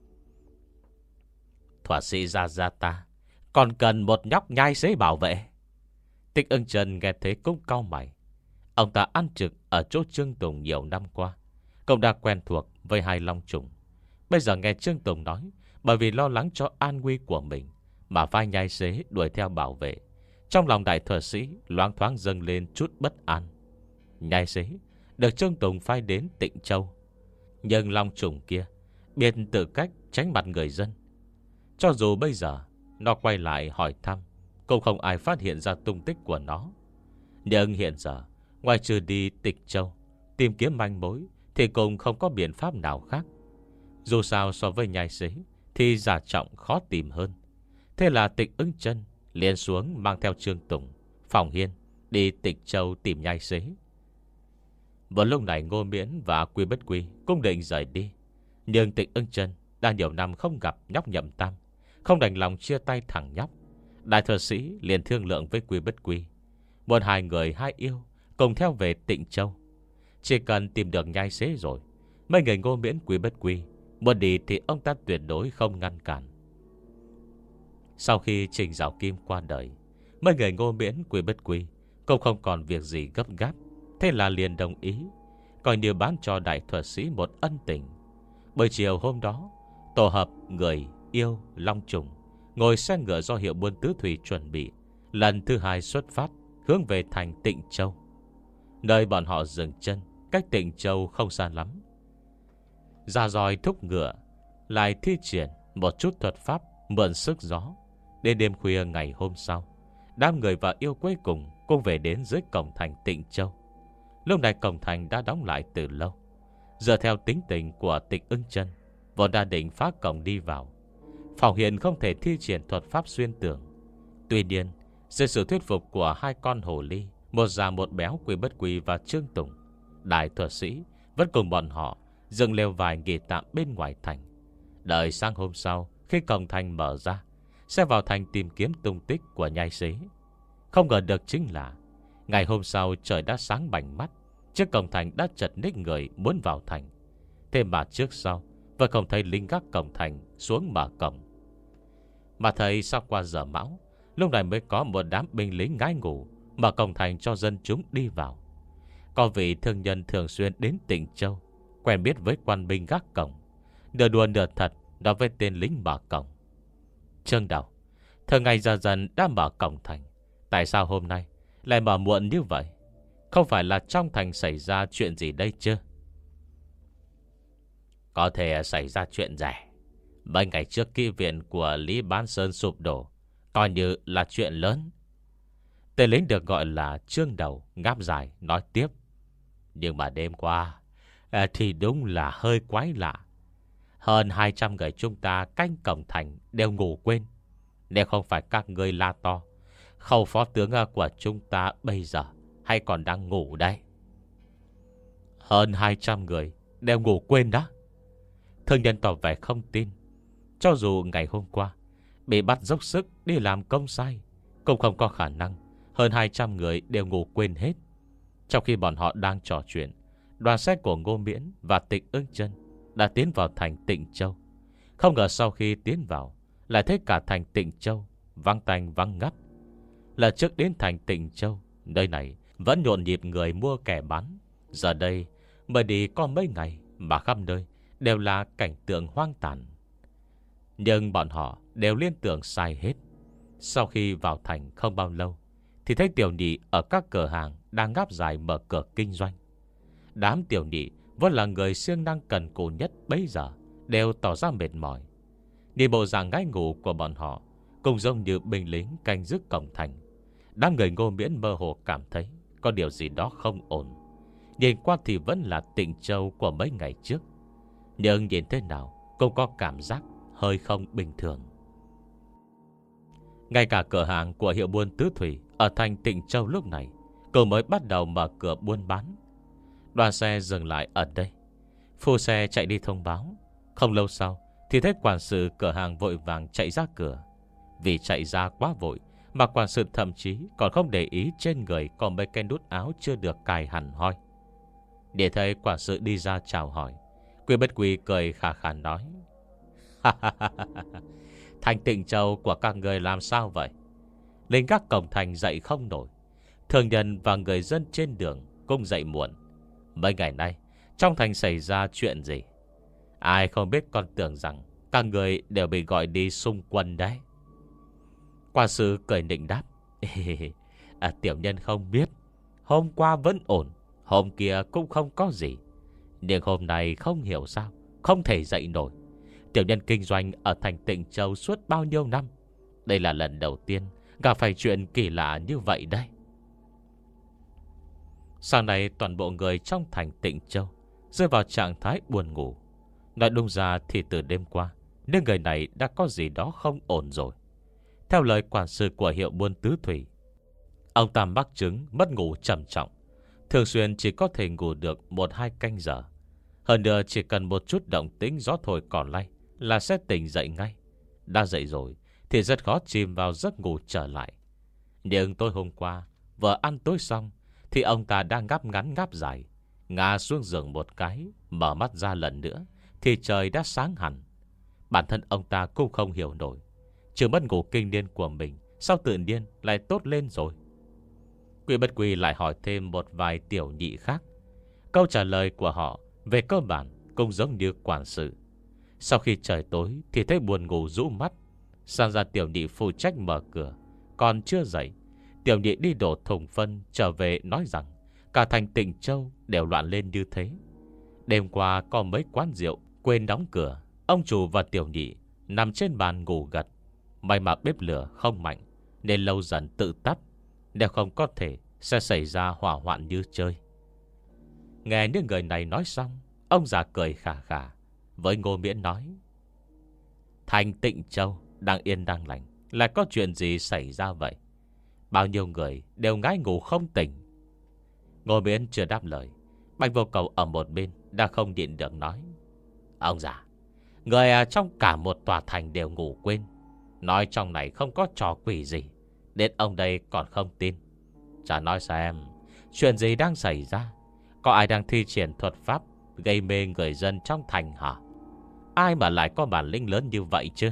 Thuật sĩ Gia Gia ta còn cần một nhóc nhai xế bảo vệ. Tịch Ưng Chân nghe thế cũng cau mày. Ông ta ăn trực ở chỗ Trương Tùng nhiều năm qua, cũng đã quen thuộc với hai long trùng. Bây giờ nghe Trương Tùng nói bởi vì lo lắng cho an nguy của mình mà vai nhai xế đuổi theo bảo vệ, trong lòng đại thuật sĩ loáng thoáng dâng lên chút bất an. Nhai xế được Trương Tùng phái đến Tịnh Châu, nhưng long trùng kia biết tự cách tránh mặt người dân. Cho dù bây giờ nó quay lại hỏi thăm, cũng không ai phát hiện ra tung tích của nó. Nhưng hiện giờ, ngoài trừ đi Tịch Châu tìm kiếm manh mối, thì cũng không có biện pháp nào khác. Dù sao so với nhai xế thì Giả Trọng khó tìm hơn. Thế là Tịch Ưng Chân liền xuống mang theo Trương Tùng, Phòng Hiên đi Tịch Châu tìm nhai xế. Vào lúc này Ngô Miễn và Quy Bất Quy cũng định rời đi, nhưng Tịch Ưng Chân đã nhiều năm không gặp nhóc Nhậm Tam, không đành lòng chia tay thằng nhóc. Đại thừa sĩ liền thương lượng với Quy Bất Quy, muốn hai người hai yêu cùng theo về Tịnh Châu. Chỉ cần tìm được nhai xế rồi, mấy người Ngô Miễn Quy Bất Quy muốn đi thì ông ta tuyệt đối không ngăn cản. Sau khi Trình Giảo Kim qua đời, mấy người Ngô Miễn Quy Bất Quy cũng không còn việc gì gấp gáp, thế là liền đồng ý, coi như bán cho đại thuật sĩ một ân tình. Buổi chiều hôm đó, tổ hợp người yêu long trùng ngồi xe ngựa do hiệu buôn tứ thủy chuẩn bị, lần thứ hai xuất phát hướng về thành Tịnh Châu. Nơi bọn họ dừng chân cách Tịnh Châu không xa lắm. Ra roi thúc ngựa, lại thi triển một chút thuật pháp mượn sức gió. Đến đêm khuya ngày hôm sau, đám người và yêu cuối cùng cũng về đến dưới cổng thành Tịnh Châu. Lúc này cổng thành đã đóng lại từ lâu. Dựa theo tính tình của Tịch Ưng Chân, vốn đã định phá cổng đi vào, Phòng Hiền không thể thi triển thuật pháp xuyên tường. Tuy nhiên, dưới sự thuyết phục của hai con hồ ly, một già một béo Quy Bất Quy và Trương Tùng, đại thuật sĩ vẫn cùng bọn họ dựng lều vải nghỉ tạm bên ngoài thành. Đợi sang hôm sau, khi cổng thành mở ra, sẽ vào thành tìm kiếm tung tích của nhai xế. Không ngờ được chính là ngày hôm sau trời đã sáng bảnh mắt, trước cổng thành đã chật ních người muốn vào thành. Thế mà trước sau vẫn không thấy lính gác cổng thành xuống mở cổng. Mà thấy sau qua giờ mão, lúc này mới có một đám binh lính ngái ngủ mở cổng thành cho dân chúng đi vào. Có vị thương nhân thường xuyên đến Tịnh Châu, quen biết với quan binh gác cổng, nửa đùa nửa thật nói với tên lính mở cổng: Trương Đầu, thường ngày giờ dần đã mở cổng thành, tại sao hôm nay lại mở muộn như vậy? Không phải là trong thành xảy ra chuyện gì đây chứ? Có thể xảy ra chuyện rẻ. Mấy ngày trước kỹ viện của Lý Bán Sơn sụp đổ, coi như là chuyện lớn. Tên lính được gọi là Trương Đầu ngáp dài nói tiếp: Nhưng mà đêm qua à, thì đúng là hơi quái lạ. Hơn hai trăm người chúng ta canh cổng thành đều ngủ quên. Nếu không phải các ngươi la to, Khâu phó tướng của chúng ta bây giờ hay còn đang ngủ đây? Hơn hai trăm người đều ngủ quên đó. Thương nhân tỏ vẻ không tin. Cho dù ngày hôm qua bị bắt dốc sức đi làm công sai, cũng không có khả năng hơn hai trăm người đều ngủ quên hết. Trong khi bọn họ đang trò chuyện, đoàn xe của Ngô Miễn và Tịnh Ưng Chân đã tiến vào thành Tịnh Châu. Không ngờ sau khi tiến vào, lại thấy cả thành Tịnh Châu vắng tanh vắng ngắt. Là trước đến thành Tịnh Châu, nơi này vẫn nhộn nhịp người mua kẻ bán. Giờ đây mới đi có mấy ngày mà khắp nơi đều là cảnh tượng hoang tàn. Nhưng bọn họ đều liên tưởng sai hết. Sau khi vào thành không bao lâu, thì thấy tiểu nhị ở các cửa hàng đang ngáp dài mở cửa kinh doanh. Đám tiểu nhị vẫn là người siêng năng cần cù nhất bấy giờ, đều tỏ ra mệt mỏi. Nhìn bộ dạng ngái ngủ của bọn họ cũng giống như binh lính canh giữ cổng thành. Đám người Ngô Miễn mơ hồ cảm thấy có điều gì đó không ổn. Nhìn qua thì vẫn là Tịnh Châu của mấy ngày trước, nhưng nhìn thế nào cũng có cảm giác hơi không bình thường. Ngay cả cửa hàng của hiệu buôn Tứ Thủy ở thành Tịnh Châu lúc này cũng mới bắt đầu mở cửa buôn bán. Đoàn xe dừng lại ở đây. Phu xe chạy đi thông báo. Không lâu sau thì thấy quản sự cửa hàng vội vàng chạy ra cửa. Vì chạy ra quá vội mà quản sự thậm chí còn không để ý trên người còn mấy cái nút áo chưa được cài hẳn hoi. Để thấy quản sự đi ra chào hỏi, Quy Bất Quy cười khà khà nói: thành Tịnh Châu của các người làm sao vậy? Lính gác cổng thành dậy không nổi, thường nhân và người dân trên đường cũng dậy muộn. Mấy ngày nay trong thành xảy ra chuyện gì? Ai không biết, còn tưởng rằng các người đều bị gọi đi xung quân đấy. Quản sự cười nịnh đáp: à, tiểu nhân không biết. Hôm qua vẫn ổn, hôm kia cũng không có gì, nhưng hôm nay không hiểu sao không thể dậy nổi. Tiểu nhân kinh doanh ở thành Tịnh Châu suốt bao nhiêu năm, đây là lần đầu tiên gặp phải chuyện kỳ lạ như vậy đây. Sau này toàn bộ người trong thành Tịnh Châu rơi vào trạng thái buồn ngủ. Nói đúng ra thì từ đêm qua, nên người này đã có gì đó không ổn rồi. Theo lời quản sự của hiệu buôn Tứ Thủy, ông ta mắc chứng mất ngủ trầm trọng, thường xuyên chỉ có thể ngủ được một hai canh giờ. Hơn nữa chỉ cần một chút động tĩnh gió thổi cỏ lay là sẽ tỉnh dậy ngay. Đã dậy rồi thì rất khó chìm vào giấc ngủ trở lại. Nhưng tối hôm qua vừa ăn tối xong thì ông ta đang ngáp ngắn ngáp dài, ngã xuống giường một cái, mở mắt ra lần nữa thì trời đã sáng hẳn. Bản thân ông ta cũng không hiểu nổi, chưa mất ngủ kinh niên của mình sao tự nhiên lại tốt lên rồi. Quy Bất Quy lại hỏi thêm một vài tiểu nhị khác. Câu trả lời của họ về cơ bản cũng giống như quản sự. Sau khi trời tối thì thấy buồn ngủ rũ mắt. Sang ra tiểu nhị phụ trách mở cửa còn chưa dậy. Tiểu nhị đi đổ thùng phân trở về nói rằng cả thành Tịnh Châu đều loạn lên như thế. Đêm qua có mấy quán rượu quên đóng cửa, ông chủ và tiểu nhị nằm trên bàn ngủ gật. May mà bếp lửa không mạnh nên lâu dần tự tắt, nếu không có thể sẽ xảy ra hỏa hoạn như chơi. Nghe những người này nói xong, ông già cười khà khà với Ngô Miễn nói: thành Tịnh Châu đang yên đang lành, lại có chuyện gì xảy ra vậy? Bao nhiêu người đều ngái ngủ không tỉnh. Ngô Miễn chưa đáp lời, Bạch Vô Cầu ở một bên đã không nhịn được nói: ông già, người trong cả một tòa thành đều ngủ quên, nói trong này không có trò quỷ gì, đến ông đây còn không tin. Chả nói xem chuyện gì đang xảy ra. Có ai đang thi triển thuật pháp gây mê người dân trong thành hả? Ai mà lại có bản lĩnh lớn như vậy chứ?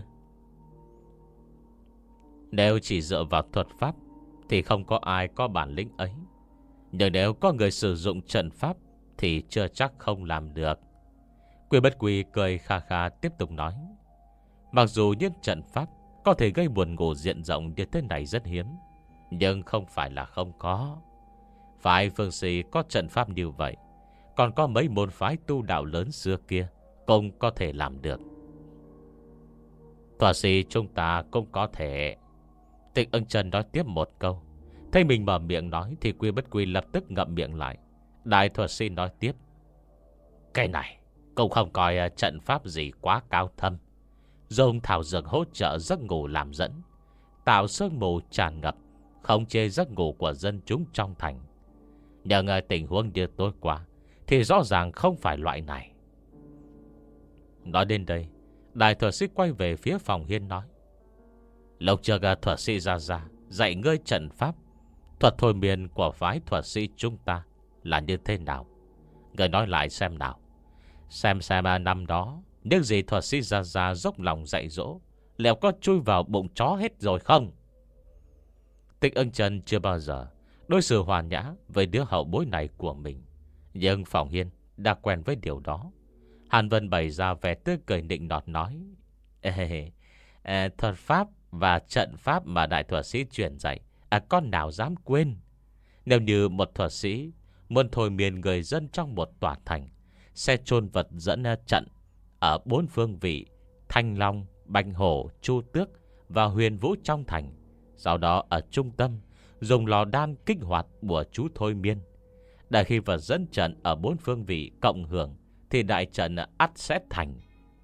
Nếu chỉ dựa vào thuật pháp thì không có ai có bản lĩnh ấy. Nhưng nếu có người sử dụng trận pháp thì chưa chắc không làm được. Quy Bất Quy cười kha kha tiếp tục nói: mặc dù những trận pháp có thể gây buồn ngủ diện rộng như thế này rất hiếm, nhưng không phải là không có. Phái Phương Sĩ có trận pháp như vậy, còn có mấy môn phái tu đạo lớn xưa kia cũng có thể làm được. Thuật sĩ chúng ta cũng có thể. Tịnh Ưng Chân nói tiếp một câu. Thấy mình mở miệng nói thì Quy Bất Quy lập tức ngậm miệng lại. Đại thuật sĩ nói tiếp: cái này cũng không coi trận pháp gì quá cao thâm, dùng thảo dược hỗ trợ giấc ngủ làm dẫn, tạo sương mù tràn ngập, không chê giấc ngủ của dân chúng trong thành. Nhưng tình huống như tôi qua thì rõ ràng không phải loại này. Nói đến đây, đại thuật sĩ quay về phía phòng hiên nói: Lúc trước thuật sĩ ra ra dạy ngươi trận pháp, thuật thôi miên của phái thuật sĩ chúng ta là như thế nào? Ngươi nói lại xem nào. Xem xem năm đó những gì thuật sĩ ra ra dốc lòng dạy dỗ liệu có chui vào bụng chó hết rồi không? Tích Ưng Chân chưa bao giờ đối xử hòa nhã với đứa hậu bối này của mình, nhưng phòng hiên đã quen với điều đó. Hàn Vân bày ra vẻ tươi cười nịnh nọt nói: Ê, ê, thuật pháp và trận pháp mà đại thuật sĩ truyền dạy, à, con nào dám quên. Nếu như một thuật sĩ muốn thôi miên người dân trong một tòa thành, sẽ chôn vật dẫn trận ở bốn phương vị Thanh Long, Bạch Hổ, Chu Tước và Huyền Vũ trong thành. Sau đó ở trung tâm dùng lò đan kích hoạt bùa chú thôi miên. Để khi vật dẫn trận ở bốn phương vị cộng hưởng thì đại trận ắt sẽ thành.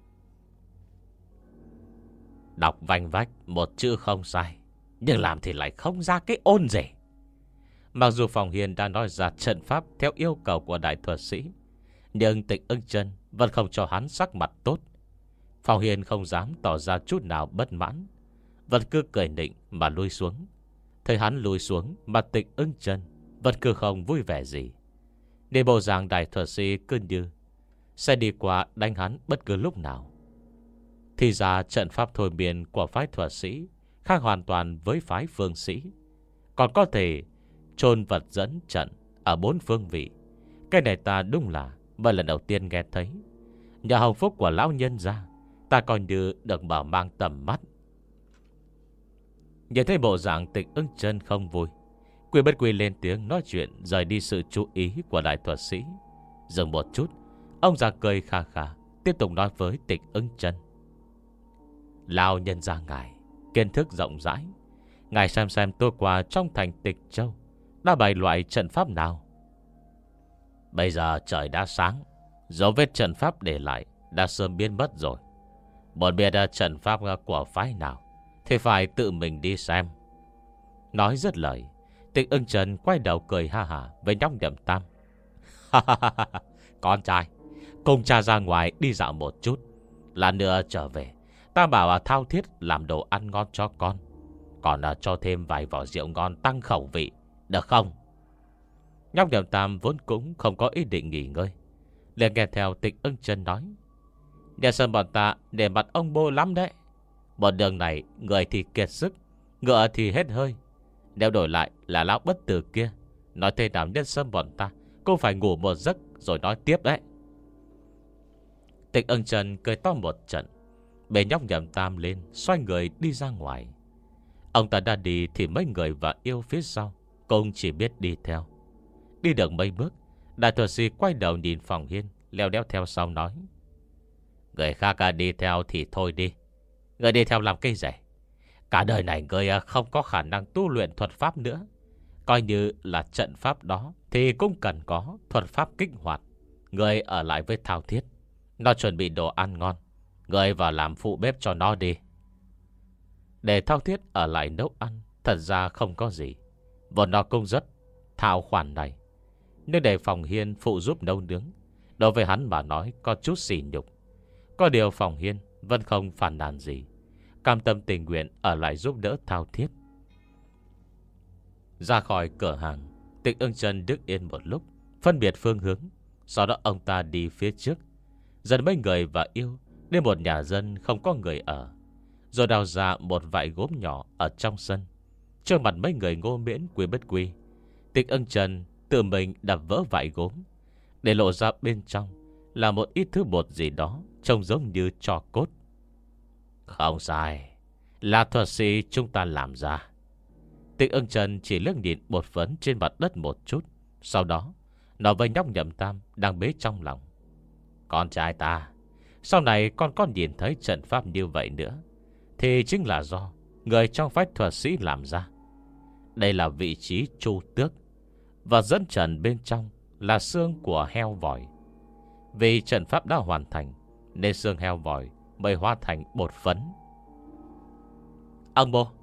Đọc vanh vách một chữ không sai, nhưng làm thì lại không ra cái ôn gì. Mặc dù phòng hiền đã nói ra trận pháp theo yêu cầu của đại thuật sĩ, nhưng Tịch Ưng Chân vẫn không cho hắn sắc mặt tốt. Phòng hiền không dám tỏ ra chút nào bất mãn, vẫn cứ cười nịnh mà lui xuống. Thấy hắn lùi xuống mà Tịch Ưng Chân vẫn cứ không vui vẻ gì, để bộ dạng đại thuật sĩ cứ như sẽ đi qua đánh hắn bất cứ lúc nào. Thì ra trận pháp thôi miên của phái thuật sĩ khác hoàn toàn với phái phương sĩ, còn có thể chôn vật dẫn trận ở bốn phương vị. Cái này ta đúng là và lần đầu tiên nghe thấy. Nhà hồng phúc của lão nhân gia, ta coi như được mở mang tầm mắt. Nhìn thấy bộ dạng Tịch Ưng Chân không vui, Quy Bất Quy lên tiếng nói chuyện, rời đi sự chú ý của đại thuật sĩ. Dừng một chút, ông già cười khà khà, tiếp tục nói với Tịch Ưng Chân: Lão nhân gia ngài kiến thức rộng rãi, ngài xem xem tôi qua trong thành Tịch Châu đã bày loại trận pháp nào. Bây giờ trời đã sáng, dấu vết trận pháp để lại đã sớm biến mất rồi. Muốn biết trận pháp của phái nào thì phải tự mình đi xem. Nói dứt lời, Tịch Ưng Chân quay đầu cười ha hả với nhóc Nhậm Tam: Con trai, cùng cha ra ngoài đi dạo một chút, lát nữa trở về ta bảo thao thiết làm đồ ăn ngon cho con, còn cho thêm vài vỏ rượu ngon tăng khẩu vị, được không? Nhóc Nhậm Tam vốn cũng không có ý định nghỉ ngơi, liền nghe theo Tịch Ưng Chân nói: Nhà sân bọn ta để mặt ông bô lắm đấy. Một đường này người thì kiệt sức, ngựa thì hết hơi. Nếu đổi lại là lão bất tử kia, nói thế nào nhân sâm bọn ta cũng phải ngủ một giấc rồi nói tiếp đấy. Tịch Ưng Chân cười to một trận, bế nhóc Nhậm Tam lên, xoay người đi ra ngoài. Ông ta đã đi thì mấy người và yêu phía sau cũng chỉ biết đi theo. Đi được mấy bước, đại thuật sĩ quay đầu nhìn phòng hiên, leo đéo theo sau nói: Người khác đi theo thì thôi đi, người đi theo làm cây rẻ. Cả đời này người không có khả năng tu luyện thuật pháp nữa. Coi như là trận pháp đó thì cũng cần có thuật pháp kích hoạt. Người ở lại với Thao Thiết, nó chuẩn bị đồ ăn ngon, người vào làm phụ bếp cho nó đi. Để Thao Thiết ở lại nấu ăn thật ra không có gì, vốn nó cũng rất thạo khoản này. Nhưng để phòng hiên phụ giúp nấu nướng, đối với hắn mà nói có chút xỉ nhục. Có điều phòng hiên vẫn không phản nàn gì, cam tâm tình nguyện ở lại giúp đỡ Thao Thiết. Ra khỏi cửa hàng, Tịch Ưng Chân đứng yên một lúc, phân biệt phương hướng. Sau đó ông ta đi phía trước, dẫn mấy người và yêu đến một nhà dân không có người ở, rồi đào ra một vại gốm nhỏ ở trong sân. Trước mặt mấy người Ngô Miễn, Quy Bất Quy, Tịch Ưng Chân tự mình đập vỡ vại gốm, để lộ ra bên trong là một ít thứ bột gì đó trông giống như tro cốt. Không sai, là thuật sĩ chúng ta làm ra. Tịch Ưng Chân chỉ liếc nhìn bột phấn trên mặt đất một chút, sau đó nói với nhóc Nhậm Tam đang bế trong lòng: Con trai ta, sau này con có nhìn thấy trận pháp như vậy nữa thì chính là do người trong phái thuật sĩ làm ra. Đây là vị trí chu tước, và dẫn trận bên trong là xương của heo vòi. Vì trận pháp đã hoàn thành nên xương heo vòi mới hóa thành bột phấn. Ông bố,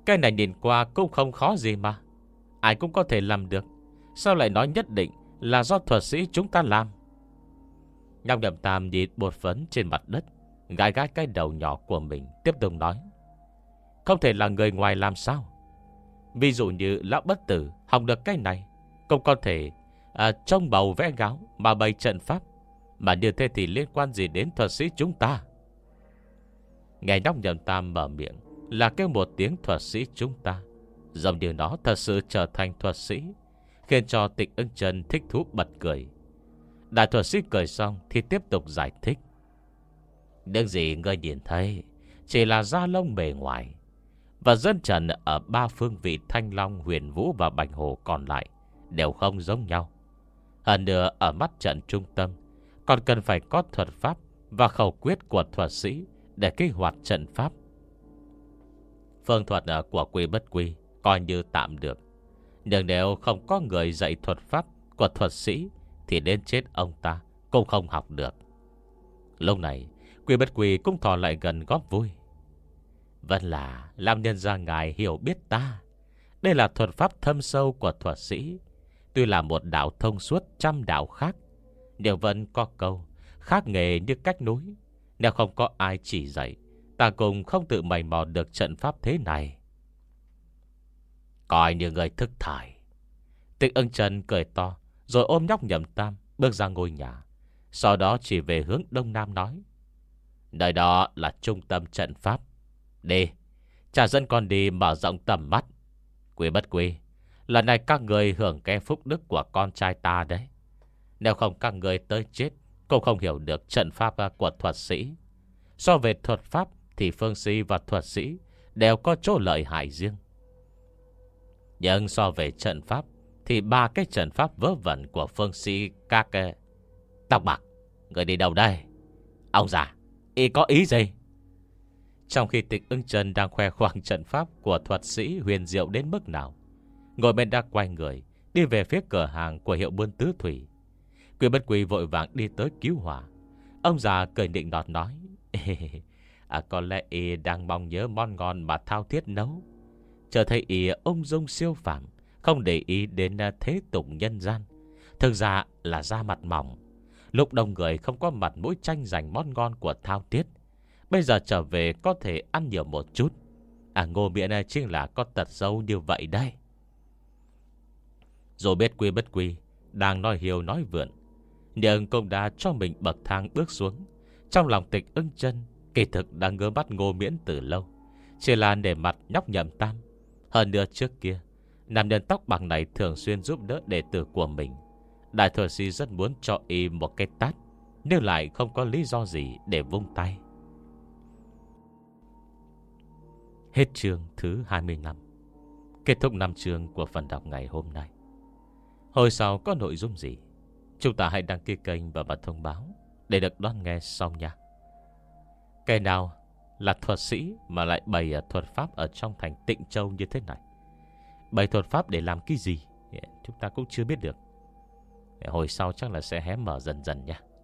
Cái này nhìn qua cũng không khó gì mà. Ai cũng có thể làm được. Sao lại nói nhất định là do thuật sĩ chúng ta làm? Nhóc Nhậm Tam nhìn bột phấn trên mặt đất, gãi gãi cái đầu nhỏ của mình, tiếp tục nói: Không thể là người ngoài làm sao? Ví dụ như lão bất tử học được cái này, cũng có thể à, trông bầu vẽ gáo mà bày trận pháp. Mà như thế thì liên quan gì đến thuật sĩ chúng ta? Nghe nhóc Nhậm Tam mở miệng là kêu một tiếng thuật sĩ chúng ta, giống như nó thật sự trở thành thuật sĩ, khiến cho Tịch Ưng Chân thích thú bật cười. Đại thuật sĩ cười xong thì tiếp tục giải thích: Những gì ngươi nhìn thấy chỉ là da lông bề ngoài, và dân trần ở ba phương vị Thanh Long, Huyền Vũ và Bạch Hồ còn lại đều không giống nhau. Hơn nữa ở mắt trận trung tâm còn cần phải có thuật pháp và khẩu quyết của thuật sĩ để kích hoạt trận pháp. Phương thuật của Quy Bất Quy coi như tạm được, nhưng nếu không có người dạy thuật pháp của thuật sĩ thì đến chết ông ta cũng không học được. Lúc này Quy Bất Quy cũng thò lại gần góp vui: Vẫn là làm nhân gia ngài hiểu biết ta. Đây là thuật pháp thâm sâu của thuật sĩ. Tuy là một đạo thông suốt trăm đạo khác, nhưng vẫn có câu khác nghề như cách núi. Nếu không có ai chỉ dạy, ta cũng không tự mày mò được trận pháp thế này. Coi như người thức thời. Tịch Ưng Chân cười to, rồi ôm nhóc Nhậm Tam bước ra ngôi nhà. Sau đó chỉ về hướng đông nam nói: Nơi đó là trung tâm trận pháp. Đi, trả dân con đi mở rộng tầm mắt. Quy Bất Quy, lần này các người hưởng cái phúc đức của con trai ta đấy. Nếu không các người tới chết cũng không hiểu được trận pháp của thuật sĩ. So về thuật pháp thì phương sĩ và thuật sĩ đều có chỗ lợi hại riêng. Nhưng so về trận pháp thì ba cái trận pháp vớ vẩn của phương sĩ các... Tóc bạc, người đi đâu đây? Ông già, ý có ý gì? Trong khi Tịch Ưng Chân đang khoe khoang trận pháp của thuật sĩ huyền diệu đến mức nào, ngồi bên đã quay người đi về phía cửa hàng của hiệu buôn tứ thủy. Quy Bất Quy vội vàng đi tới cứu hỏa. Ông già cười nịnh nọt nói: à, Có lẽ y đang mong nhớ món ngon mà thao thiết nấu. Chờ thấy y ung dung siêu phàm, không để ý đến thế tục nhân gian. Thực ra là da mặt mỏng. Lúc đông người không có mặt mũi tranh giành món ngon của thao thiết, bây giờ trở về có thể ăn nhiều một chút. À, ngô miệng này chính là có tật xấu như vậy đây. Rồi biết Quy Bất Quy đang nói hiều nói vượn, nhưng cũng đã cho mình bậc thang bước xuống. Trong lòng Tịch Ưng Chân kỳ thực đang ngơ mắt Ngô Miễn từ lâu, chỉ là để mặt nhóc Nhậm Tam. Hơn nữa trước kia, nam nhân tóc bạc này thường xuyên giúp đỡ đệ tử của mình. Đại thuật sĩ rất muốn cho y một cái tát, nhưng lại không có lý do gì để vung tay. Hết chương thứ hai mươi lăm. Kết thúc năm chương của phần đọc ngày hôm nay. Hồi sau có nội dung gì, chúng ta hãy đăng ký kênh và bật thông báo để được đón nghe sau nha. Cái nào là thuật sĩ mà lại bày thuật pháp ở trong thành Tịnh Châu như thế này? Bày thuật pháp để làm cái gì? Chúng ta cũng chưa biết được. Hồi sau chắc là sẽ hé mở dần dần nha.